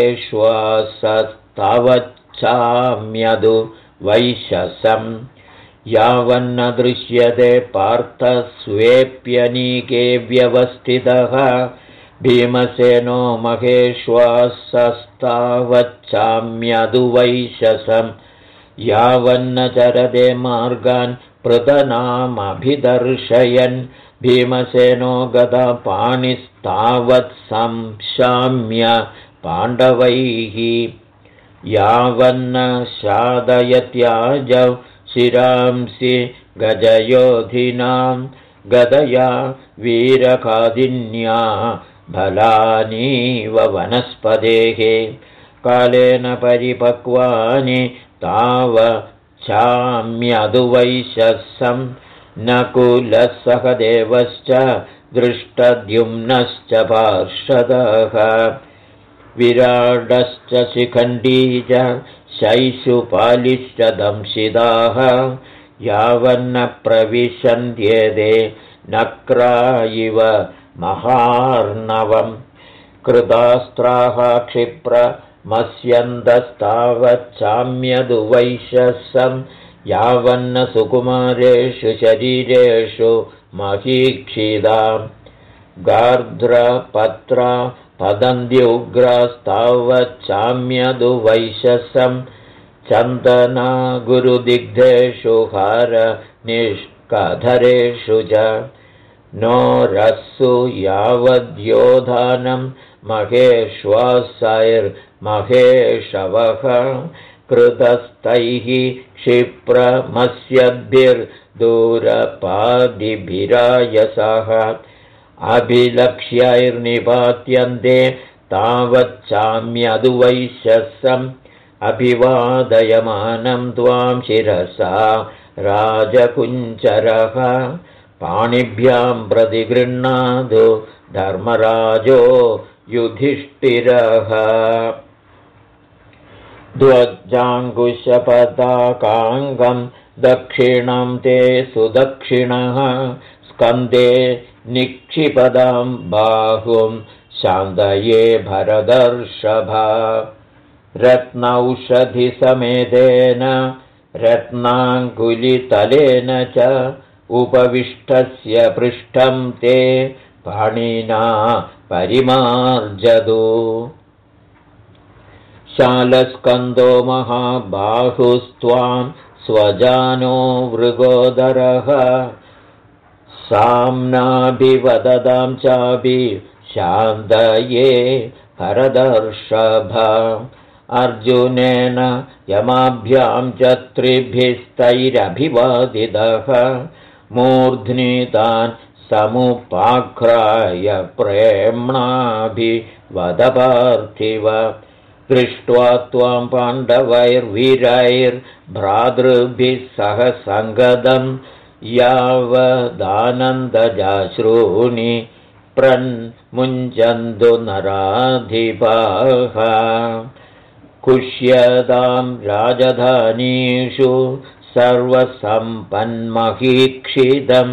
महेश्वासस्तावच्छाम्यदु वैशसम् यावन्न दृश्यते पार्थस्वेऽप्यनीके व्यवस्थितः भीमसेनो महेश्वासस्तावच्छाम्यदु वैशसम् यावन्न चरते मार्गान् पृतनामभिदर्शयन् भीमसेनो गदापाणिस्तावत् संशाम्य पाण्डवैः यावन्न शादयत्याजौ शिरांसि गजयोधिनां गदया वीरकादिन्या फलानीव वनस्पतेः कालेन परिपक्वानि तावच्छाम्यदु वैशसं नकुलः सहदेवश्च दृष्टद्युम्नश्च पार्षदः विराडश्च शिखण्डी च शैशुपालिश्च दंशिताः यावन्न प्रविशन्त्येते नक्रा इव महार्णवम् कृतास्त्राः क्षिप्रमस्यन्तस्तावच्छाम्यदु वैशसं यावन्न सुकुमारेषु शरीरेषु महीक्षिताम् गार्ध्रपत्रा पदन्त्युग्रास्तावच्छाम्यदु वैशसं चन्दना गुरुदिग्धेषु हार कधरेषु च नोरस्सु यावद्योधानं महेश्वासैर्महेशवः कृतस्तैः क्षिप्रमस्यद्भिर्दूरपादिभिरायसः अभिलक्ष्यैर्निपात्यन्ते तावच्चाम्यदुवैश्यसम् अभिवादयमानं त्वां शिरसा राजकुञ्चरः पाणिभ्यां प्रतिगृह्णातु धर्मराजो युधिष्ठिरः ध्वजाङ्कुशपताकाङ्गं दक्षिणं ते सुदक्षिणः स्कन्धे निक्षिपदां बाहुं शान्तये भरदर्षभा रत्नौषधिसमेतेन रत्नाङ्गुलितलेन च उपविष्टस्य पृष्ठं ते पाणिना परिमार्जतु शालस्कन्दो महाबाहुस्त्वां स्वजानो मृगोदरः साम्नाभिवददां चापि शान्तये भरदर्षभ अर्जुनेन यमाभ्यां च त्रिभिस्तैरभिवादितः मूर्ध्नि तान् समुपाघ्राय प्रेम्णाभिवदपार्थिव दृष्ट्वा त्वां पाण्डवैर्वीरैर्भ्रातृभिः सह सङ्गदं यावदानन्दजाश्रूणि प्रन्मुञ्चन्तु नराधिपाः कुष्यतां राजधानीषु सर्वसम्पन्महीक्षितं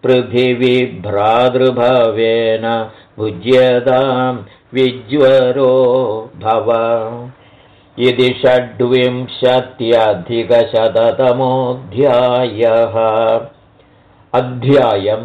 पृथिवीभ्रातृभावेन भुज्यतां विज्वरो भव इति 26अधिकशततमोऽध्यायः अध्यायं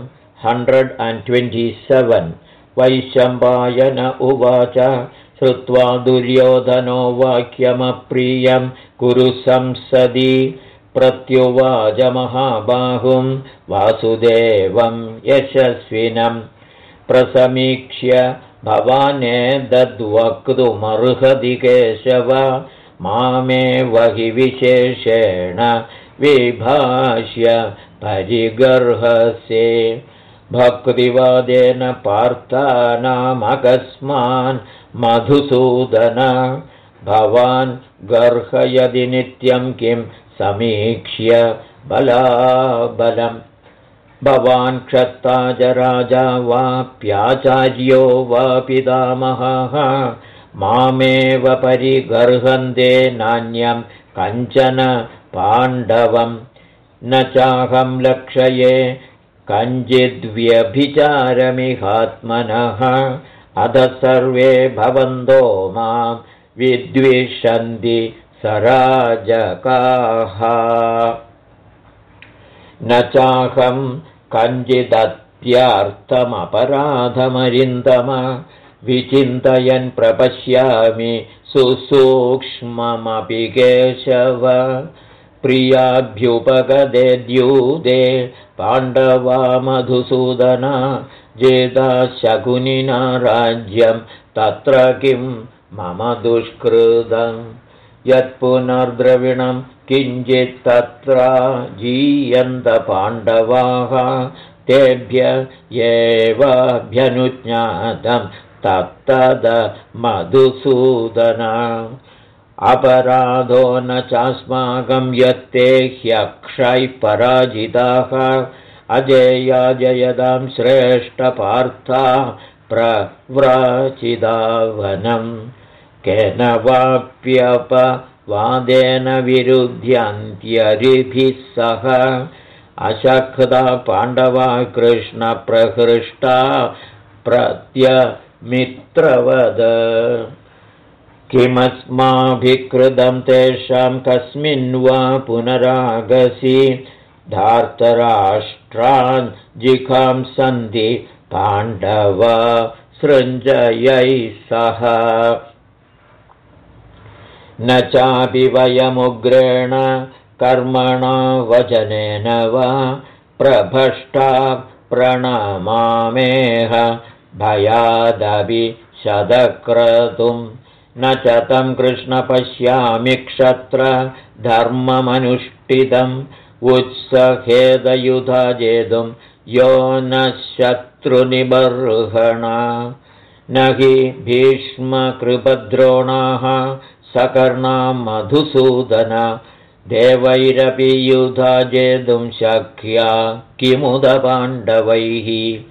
127 वैशम्पायन उवाच श्रुत्वा दुर्योधनो वाक्यमप्रियं कुरु संसदि प्रत्युवाच महाबाहुं वासुदेवं यशस्विनं प्रसमीक्ष्य भवानेतद्वक्तुमर्हति केशव मामेव हि विशेषेण विभाष्य परिगर्हसे भक्तिवादेन पार्थानामकस्मान् मधुसूदन भवान् गर्हयति नित्यं किं समीक्ष्य बलाबलम् भवान् क्षत्ता च राजा वाप्याचार्यो वा पितामहः मामेव परिगर्हन्ते नान्यं कञ्चन पाण्डवं न चाहं लक्षये कञ्चिद्व्यभिचारमिहात्मनः अध सर्वे भवन्तो मां विद्विषन्ति सराजकाः न चाहं कञ्चिदत्यर्थमपराधमरिन्दम विचिन्तयन् प्रपश्यामि सुसूक्ष्ममपि केशव प्रियाभ्युपगदे द्यूते पाण्डवा मधुसूदना जेता शकुनिना राज्यं तत्र किं मम दुष्कृतं यत्पुनर्द्रविणं किञ्चित् तत्र जीयन्त पाण्डवाः तेभ्य एवाभ्यनुज्ञातं तत्तद मधुसूदन अपराधो न चास्माकं यत्ते ह्यक्षैः पराजिताः अजेया जयदां श्रेष्ठपार्था प्रव्राचिदावनं केन वाप्यपवादेन विरुध्यन्त्यरिभिः सह अशक्ता पाण्डवा कृष्णप्रहृष्टा प्रत्यमित्रवद किमस्माभिकृतं तेषां कस्मिन् वा पुनरागसि धार्तराष्ट्रान् जिघांसन्ति पाण्डवा सृञ्जयैः सह न चापि वयमुग्रेण कर्मणा वचनेन वा प्रभष्टा प्रणमामेह भयादपि शतक्रतुं न च तं कृष्ण पश्यामि क्षत्र धर्ममनुष्ठितम् उत्सहेदयुधा जेतुं यो न शत्रुनिबर्हण न हि भीष्मकृपद्रोणाः सकर्णा मधुसूदन देवैरपि युधा जेतुं शक्या किमुद पाण्डवैः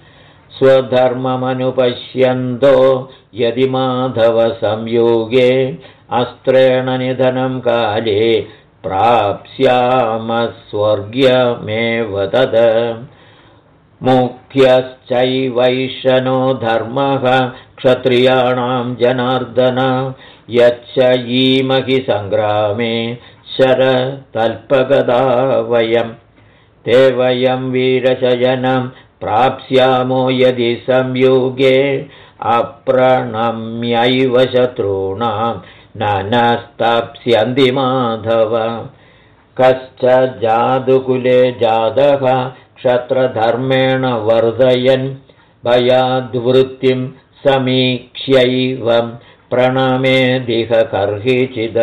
स्वधर्ममनुपश्यन्तो यदि माधवसंयोगे अस्त्रेण निधनं काले प्राप्स्यामः स्वर्ग्यमेव तद मुख्यश्चैवैषनो धर्मः क्षत्रियाणां जनार्दन यच्चयीमहि सङ्ग्रामे शरतल्पगदा वयं ते वयं वीरशयनं प्राप्स्यामो यदि संयुगे अप्रणम्यैव शत्रूणां नास्ताप्स्यन्ति माधव कश्च जादुकुले जातः क्षत्रधर्मेण वर्धयन् भयाद्वृत्तिं समीक्ष्यैवं प्रणमेदिह कर्हिचिद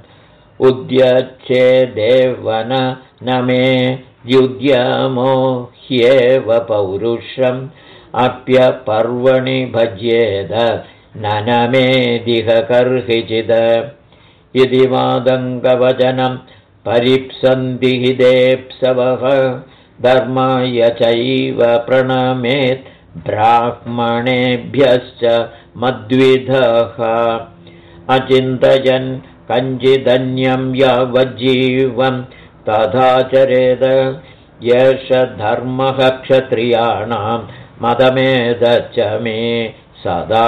उद्यच्छेदेवन न मे युध्यमो ह्येव पौरुषम् अप्यपर्वणि भज्येद न मेदिह कर्हिचिद इति वादङ्गवचनं परिप्सन्ति हि देप्सवः धर्माय चैव प्रणमेत् ब्राह्मणेभ्यश्च मद्विधः अचिन्तयन् कञ्चिदन्यं यावज्जीवं तथाचरेद येष धर्मः क्षत्रियाणां मदमेदच्च मे सदा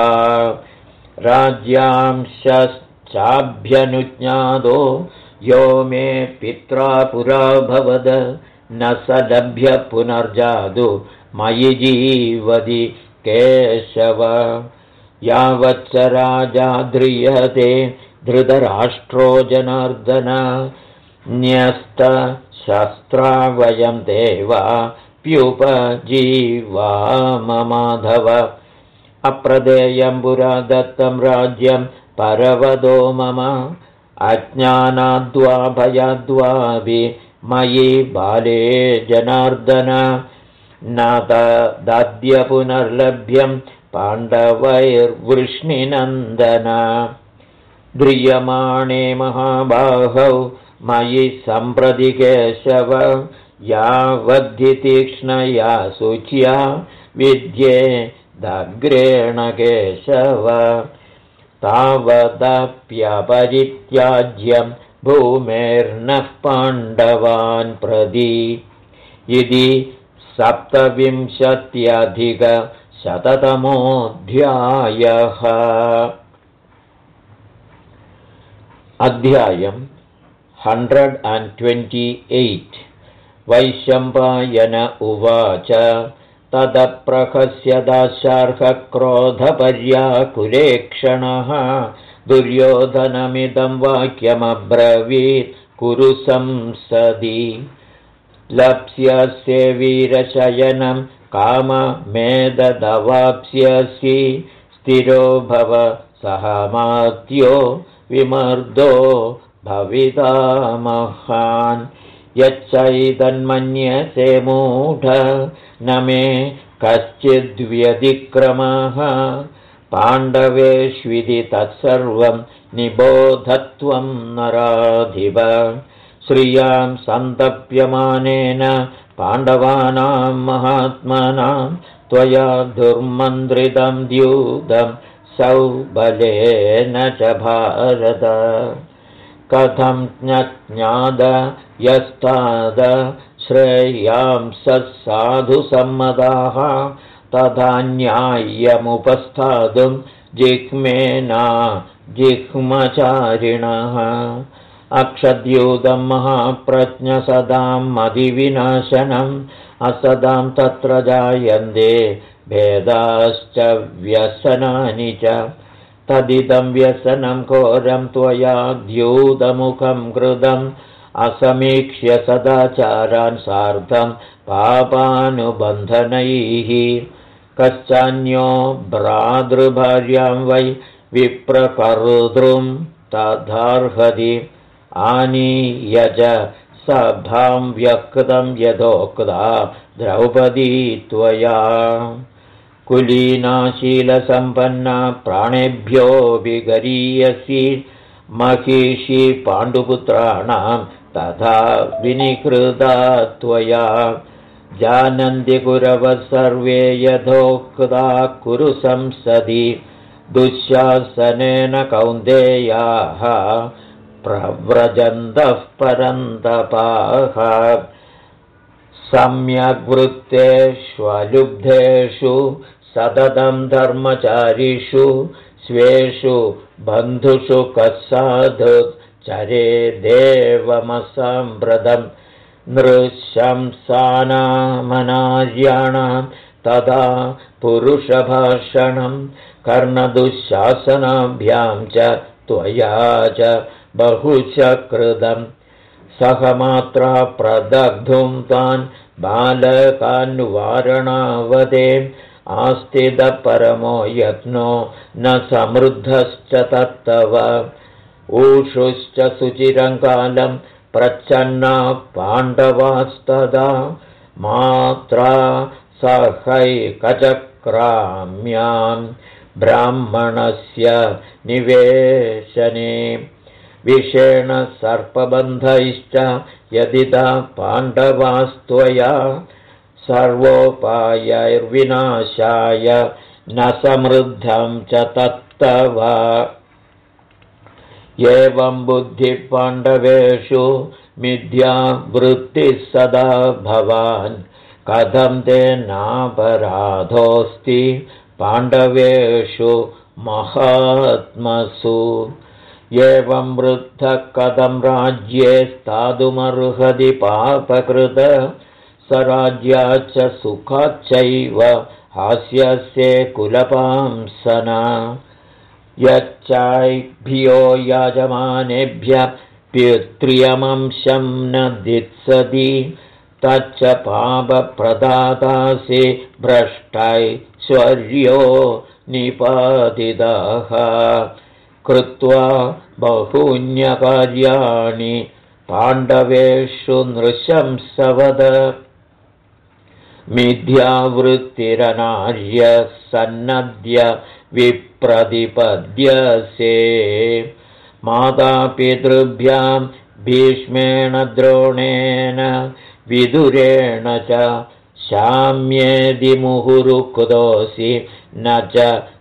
राज्यांश्चाभ्यनुज्ञातो यो मे पित्रा पुरा भवद न स लभ्य पुनर्जातु मयि जीवति केशव यावच्च राजा ध्रियते धृतराष्ट्रो जनार्दन न्यस्तशस्त्रा वयं देवा प्युपजीवाममाधव अप्रदेयं पुरा दत्तं राज्यं परवदो मम अज्ञानाद्वा भयाद्वापि मयि बाले जनार्दन न तदद्य पुनर्लभ्यं पाण्डवैर्वृष्णिनन्दन ध्रियमाणे महाबाहौ मयि सम्प्रति केशव यावद्धि तीक्ष्णया शुच्या विद्ये दग्रेण केशव तावदप्यपरित्याज्यं भूमेर्नः पाण्डवान् प्रति इति 27अधिकशततमोऽध्यायः अध्यायम् 128 वैशम्पायन उवाच तदप्रहस्य दाशार्हक्रोधपर्याकुलेक्षणः दुर्योधनमिदं वाक्यमब्रवीत् कुरु संसदि लप्स्यसे वीरशयनं काममेदवाप्स्यसि स्थिरो भव सहमात्यो विमर्दो भवितामहान् यच्चैतन्मन्यसे मूढ न मे कश्चिद्व्यतिक्रमः पाण्डवेष्विति तत्सर्वं निबोधत्वं नराधिप श्रियां सन्तप्यमानेन पाण्डवानां महात्मनां त्वया दुर्मन्त्रितं द्यूतं सौबलेन च भारत कथं ज्ञाद यस्ताद श्रेयांसः साधुसम्मताः तथा न्याय्यमुपस्थातुं जिह्मेना जिह्मचारिणः अक्षद्यूतं महाप्रज्ञसदां मदिविनाशनम् असदां तत्र जायन्ते भेदाश्च व्यसनानि च तदिदं व्यसनं घोरं त्वया द्यूतमुखं कृतम् असमीक्ष्य सदाचारान् सार्धं पापानुबन्धनैः कश्चान्यो भ्रातृभार्यां वै विप्रकर्तृं तथार्हति आनीय च सभां व्यक्तं यथोक्ता द्रौपदी त्वया कुलीनाशीलसम्पन्ना प्राणेभ्यो विगरीयसी महिषी पाण्डुपुत्राणां तथा विनिकृता त्वया जानन्ति कुरवः सर्वे यथोक्ता कुरु संसदि दुःशासनेन कौन्तेयाः प्रव्रजन्तः परन्तपाः सम्यग्वृत्तेष्वलुब्धेषु सततं धर्मचारिषु स्वेषु बन्धुषु कस्साधुश्चरे देवमसम्प्रदम् नृशंसानामनार्याणां तदा पुरुषभाषणं कर्णदुःशासनाभ्यां च त्वया च बहुचकृतं सहमात्रा प्रदग्धुं तान् बालकान्वारणावदे आस्तिदपरमो यत्नो न समृद्धश्च तत्तव ऊषुश्च सुचिरङ्कालं प्रच्छन्ना पाण्डवास्तदा मात्रा सहैकचक्राम्यां ब्राह्मणस्य निवेशने विषेण सर्पबन्धैश्च यदिदा पाण्डवास्त्वया सर्वोपायैर्विनाशाय न समृद्धं च तत्तव एवं बुद्धिः पाण्डवेषु मिथ्या वृत्तिः सदा भवान् कथं ते नापराधोऽस्ति पाण्डवेषु महात्मसु एवं वृद्धः कथं राज्ये स्थातुमर्हति पापकृत स राज्याच्च सुखाच्चैव हास्यस्य कुलपांसना यच्चाभ्यो याजमानेभ्यः पितृयमंशं न दित्सति तच्च पापप्रदातासि भ्रष्टैश्वर्यो निपातितः कृत्वा बहून्यकार्याणि पाण्डवेषु नृशंसवद मिथ्यावृत्तिरनार्यः सन्नद्य विप्रतिपद्यसे मातापितृभ्यां भीष्मेण द्रोणेन विदुरेण च शाम्येदि मुहुरुक्तोऽसि न च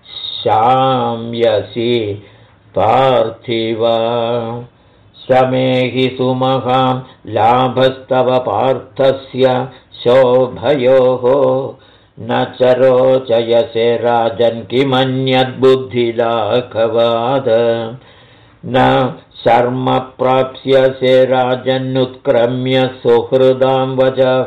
शाम्यसि पार्थिव शमेहि सुमहां लाभस्तव पार्थस्य शोभयोः न च रोचयसे राजन् किमन्यद्बुद्धिलाघवाद न शर्म प्राप्स्यसे राजन्नुत्क्रम्य सुहृदां वचः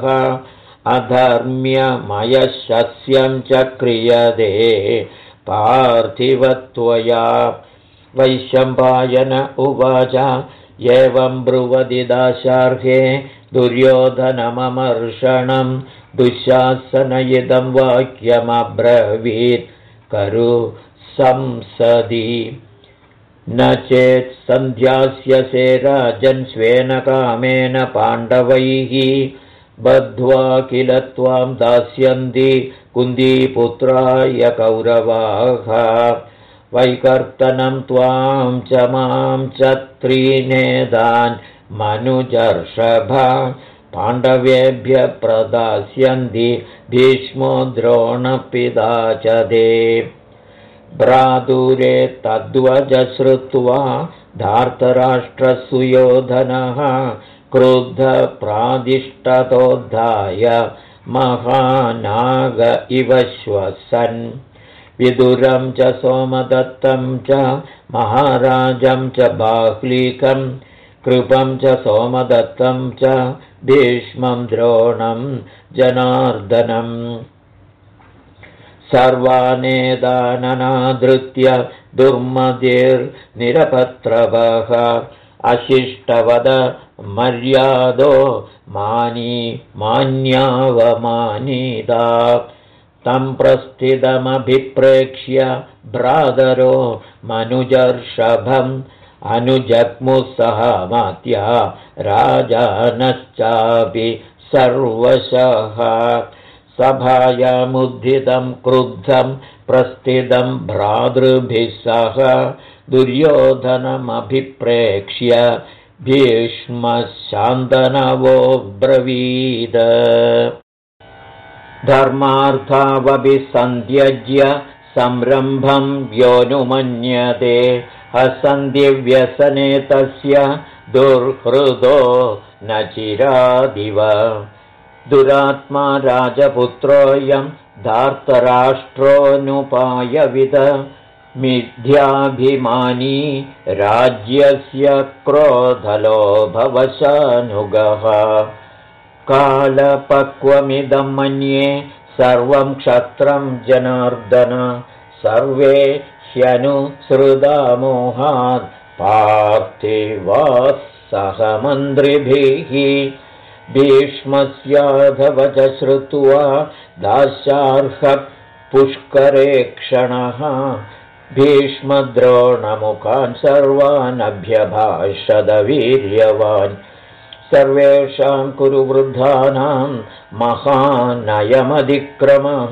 अधर्म्यमयशस्यं च क्रियते पार्थिवत्वया वैशम्पायन उवाच एवं ब्रुवति दाशार्हे दुर्योधनममर्षणं दुःशासनयिदं वाक्यमब्रवीत् करु संसदि न चेत् सन्ध्यास्यसे राजन् स्वेन कामेन पाण्डवैः बद्ध्वा किल त्वां दास्यन्ति कुन्तीपुत्राय कौरवाः वैकर्तनं त्वां च मां च त्रीनेदान् मनुजर्षभ पाण्डवेभ्यः प्रदास्यन्ति भीष्मो द्रोणपिता च ते भ्रातुरे तद्वच श्रुत्वा धार्तराष्ट्रसुयोधनः क्रुद्धप्रादिष्टतोद्धाय महानाग इव श्वसन् विदुरं च सोमदत्तं च महाराजं च बाह्लीकं कृपं च सोमदत्तं च भीष्मं द्रोणं जनार्दनम् सर्वानेदाननादृत्य दुर्मतिर्निरपत्रवः अशिष्टवद मर्यादो मान्यावमानिता तं प्रस्थितमभिप्रेक्ष्य भ्रातरो मनुजर्षभम् अनुजग्मुसहमात्या राजानश्चापि सर्वशः सभायामुद्धितं क्रुद्धं प्रस्थितं भ्रातृभिः सह दुर्योधनमभिप्रेक्ष्य भीष्मशान्तनवो ब्रवीद धर्मार्थावभिसन्त्यज्य संरम्भं योऽनुमन्यते हसन्दिव्यसने तस्य दुर्हृदो न चिरादिव दुरात्मा राजपुत्रोऽयं धार्तराष्ट्रोऽनुपायविद मिथ्याभिमानी राज्यस्य क्रोधलोभवशानुगः कालपक्वमिदं मन्ये सर्वं क्षत्रं जनार्दन सर्वे ह्यनुसृता मोहात् पार्थिवाः सहमन्त्रिभिः भीष्मस्याधवच श्रुत्वा दास्यार्हः पुष्करे क्षणः भीष्मद्रोणमुखान् सर्वान् अभ्यभाषद वीर्यवान् सर्वेषां कुरुवृद्धानां महानयमधिक्रमः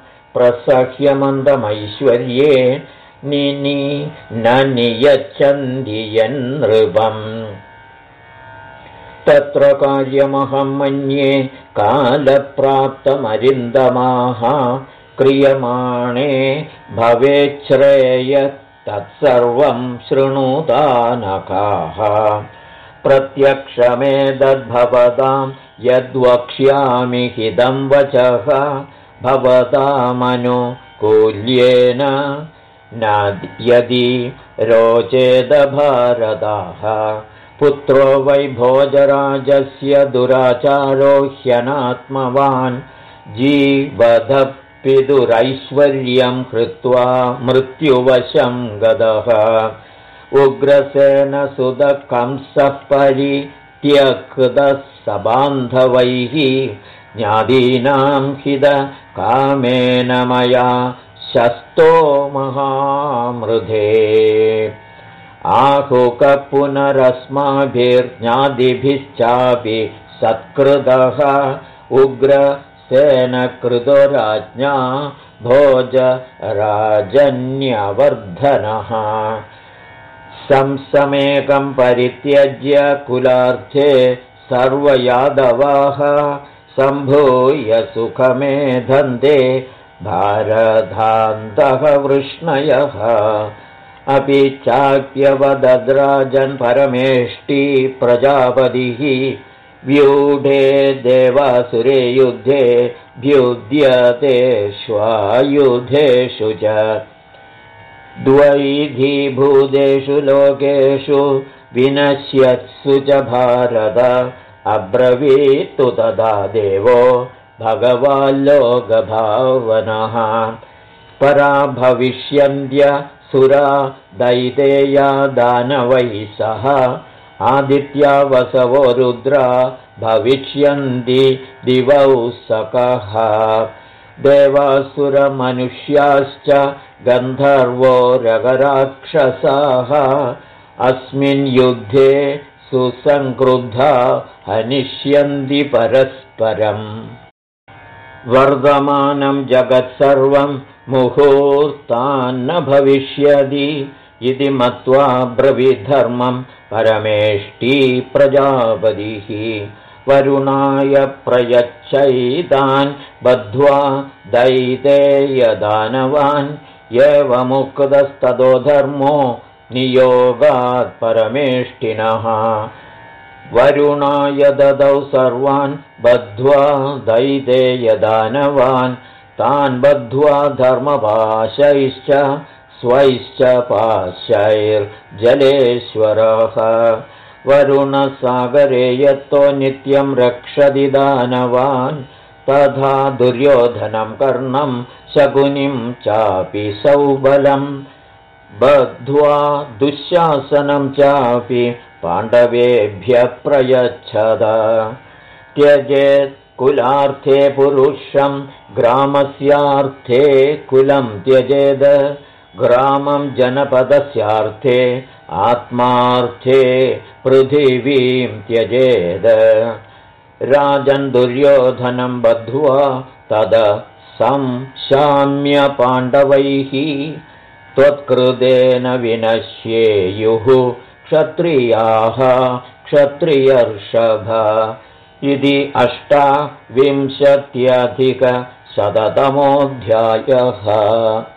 प्रसह्यमन्दमैश्वर्ये न नियच्छन्ति यन्नृपम् तत्र कार्यमहं मन्ये कालप्राप्तमरिन्दमाः क्रियमाणे भवेच्छ्रेय तत्सर्वं शृणुतानकाः प्रत्यक्षमेतद्भवतां यद्वक्ष्यामि हिदं वचः भवतामनुकूल्येन न यदि रोचेदभारताः पुत्रो वै भोजराजस्य दुराचारो ह्यनात्मवान् जीवधपितुरैश्वर्यं कृत्वा मृत्युवशं गतः उग्रसेनसुतकंसः परित्यक्तः सबान्धवैः ज्ञातीनां हितकामेन मया शस्तो महामृधे आहुकः पुनरस्माभिर्ज्ञातिभिश्चापि सत्कृतः उग्रसेनकृतो राज्ञा भोजराजन्यवर्धनः संसमेकं परित्यज्य कुलार्थे सर्वयादवाः सम्भूय सुखमेधन्ते भारतान्तः वृष्णयः अपि चाप्यवदद्राजन् परमेष्टि प्रजापतिः व्यूढे देवासुरे युद्धे भ्युद्यते श्वायुधेषु च द्वैधीभूतेषु लोकेषु विनश्यत्सु च भारत अब्रवीत्तु तदा देवो भगवाल्लोकभावनः परा भविष्यन्त्य सुरा दैतेया दानवैः सह आदित्या वसवो रुद्रा भविष्यन्ति दिवौसकः देवासुरमनुष्याश्च गन्धर्वो रगराक्षसाः अस्मिन् युद्धे सुसङ्क्रुद्धा हनिष्यन्ति परस्परम् वर्धमानं जगत्सर्वं मुहूर्तान्न भविष्यति इति मत्वा ब्रवीद्धर्मं परमेष्टि प्रजापतिः वरुणाय प्रयच्छैतान् बद्ध्वा दैतेयदानवान् एवमुक्तस्ततो धर्मो नियोगात् परमेष्टिनः वरुणाय ददौ सर्वान् बद्ध्वा दैतेयदानवान् तान् बद्ध्वा धर्मपाशैश्च स्वैश्च पाशैर्जलेश्वरः वरुणसागरे यत्तो नित्यं रक्षति दानवान् तथा दुर्योधनं कर्णं शकुनिं चापि सौबलं बद्ध्वा दुःशासनं चापि पाण्डवेभ्यः प्रयच्छद। त्यजेत् कुलार्थे पुरुषं ग्रामस्यार्थे कुलं त्यजेद। ग्रामं जनपदस्यार्थे आत्मार्थे पृथिवीं त्यजेद। राजन् दुर्योधनं बद्ध्वा तद संशाम्य पाण्डवैः त्वत्कृतेन विनश्येयुः क्षत्रियाः क्षत्रियर्षभ। इति 28-अधिकशततमोऽध्यायः।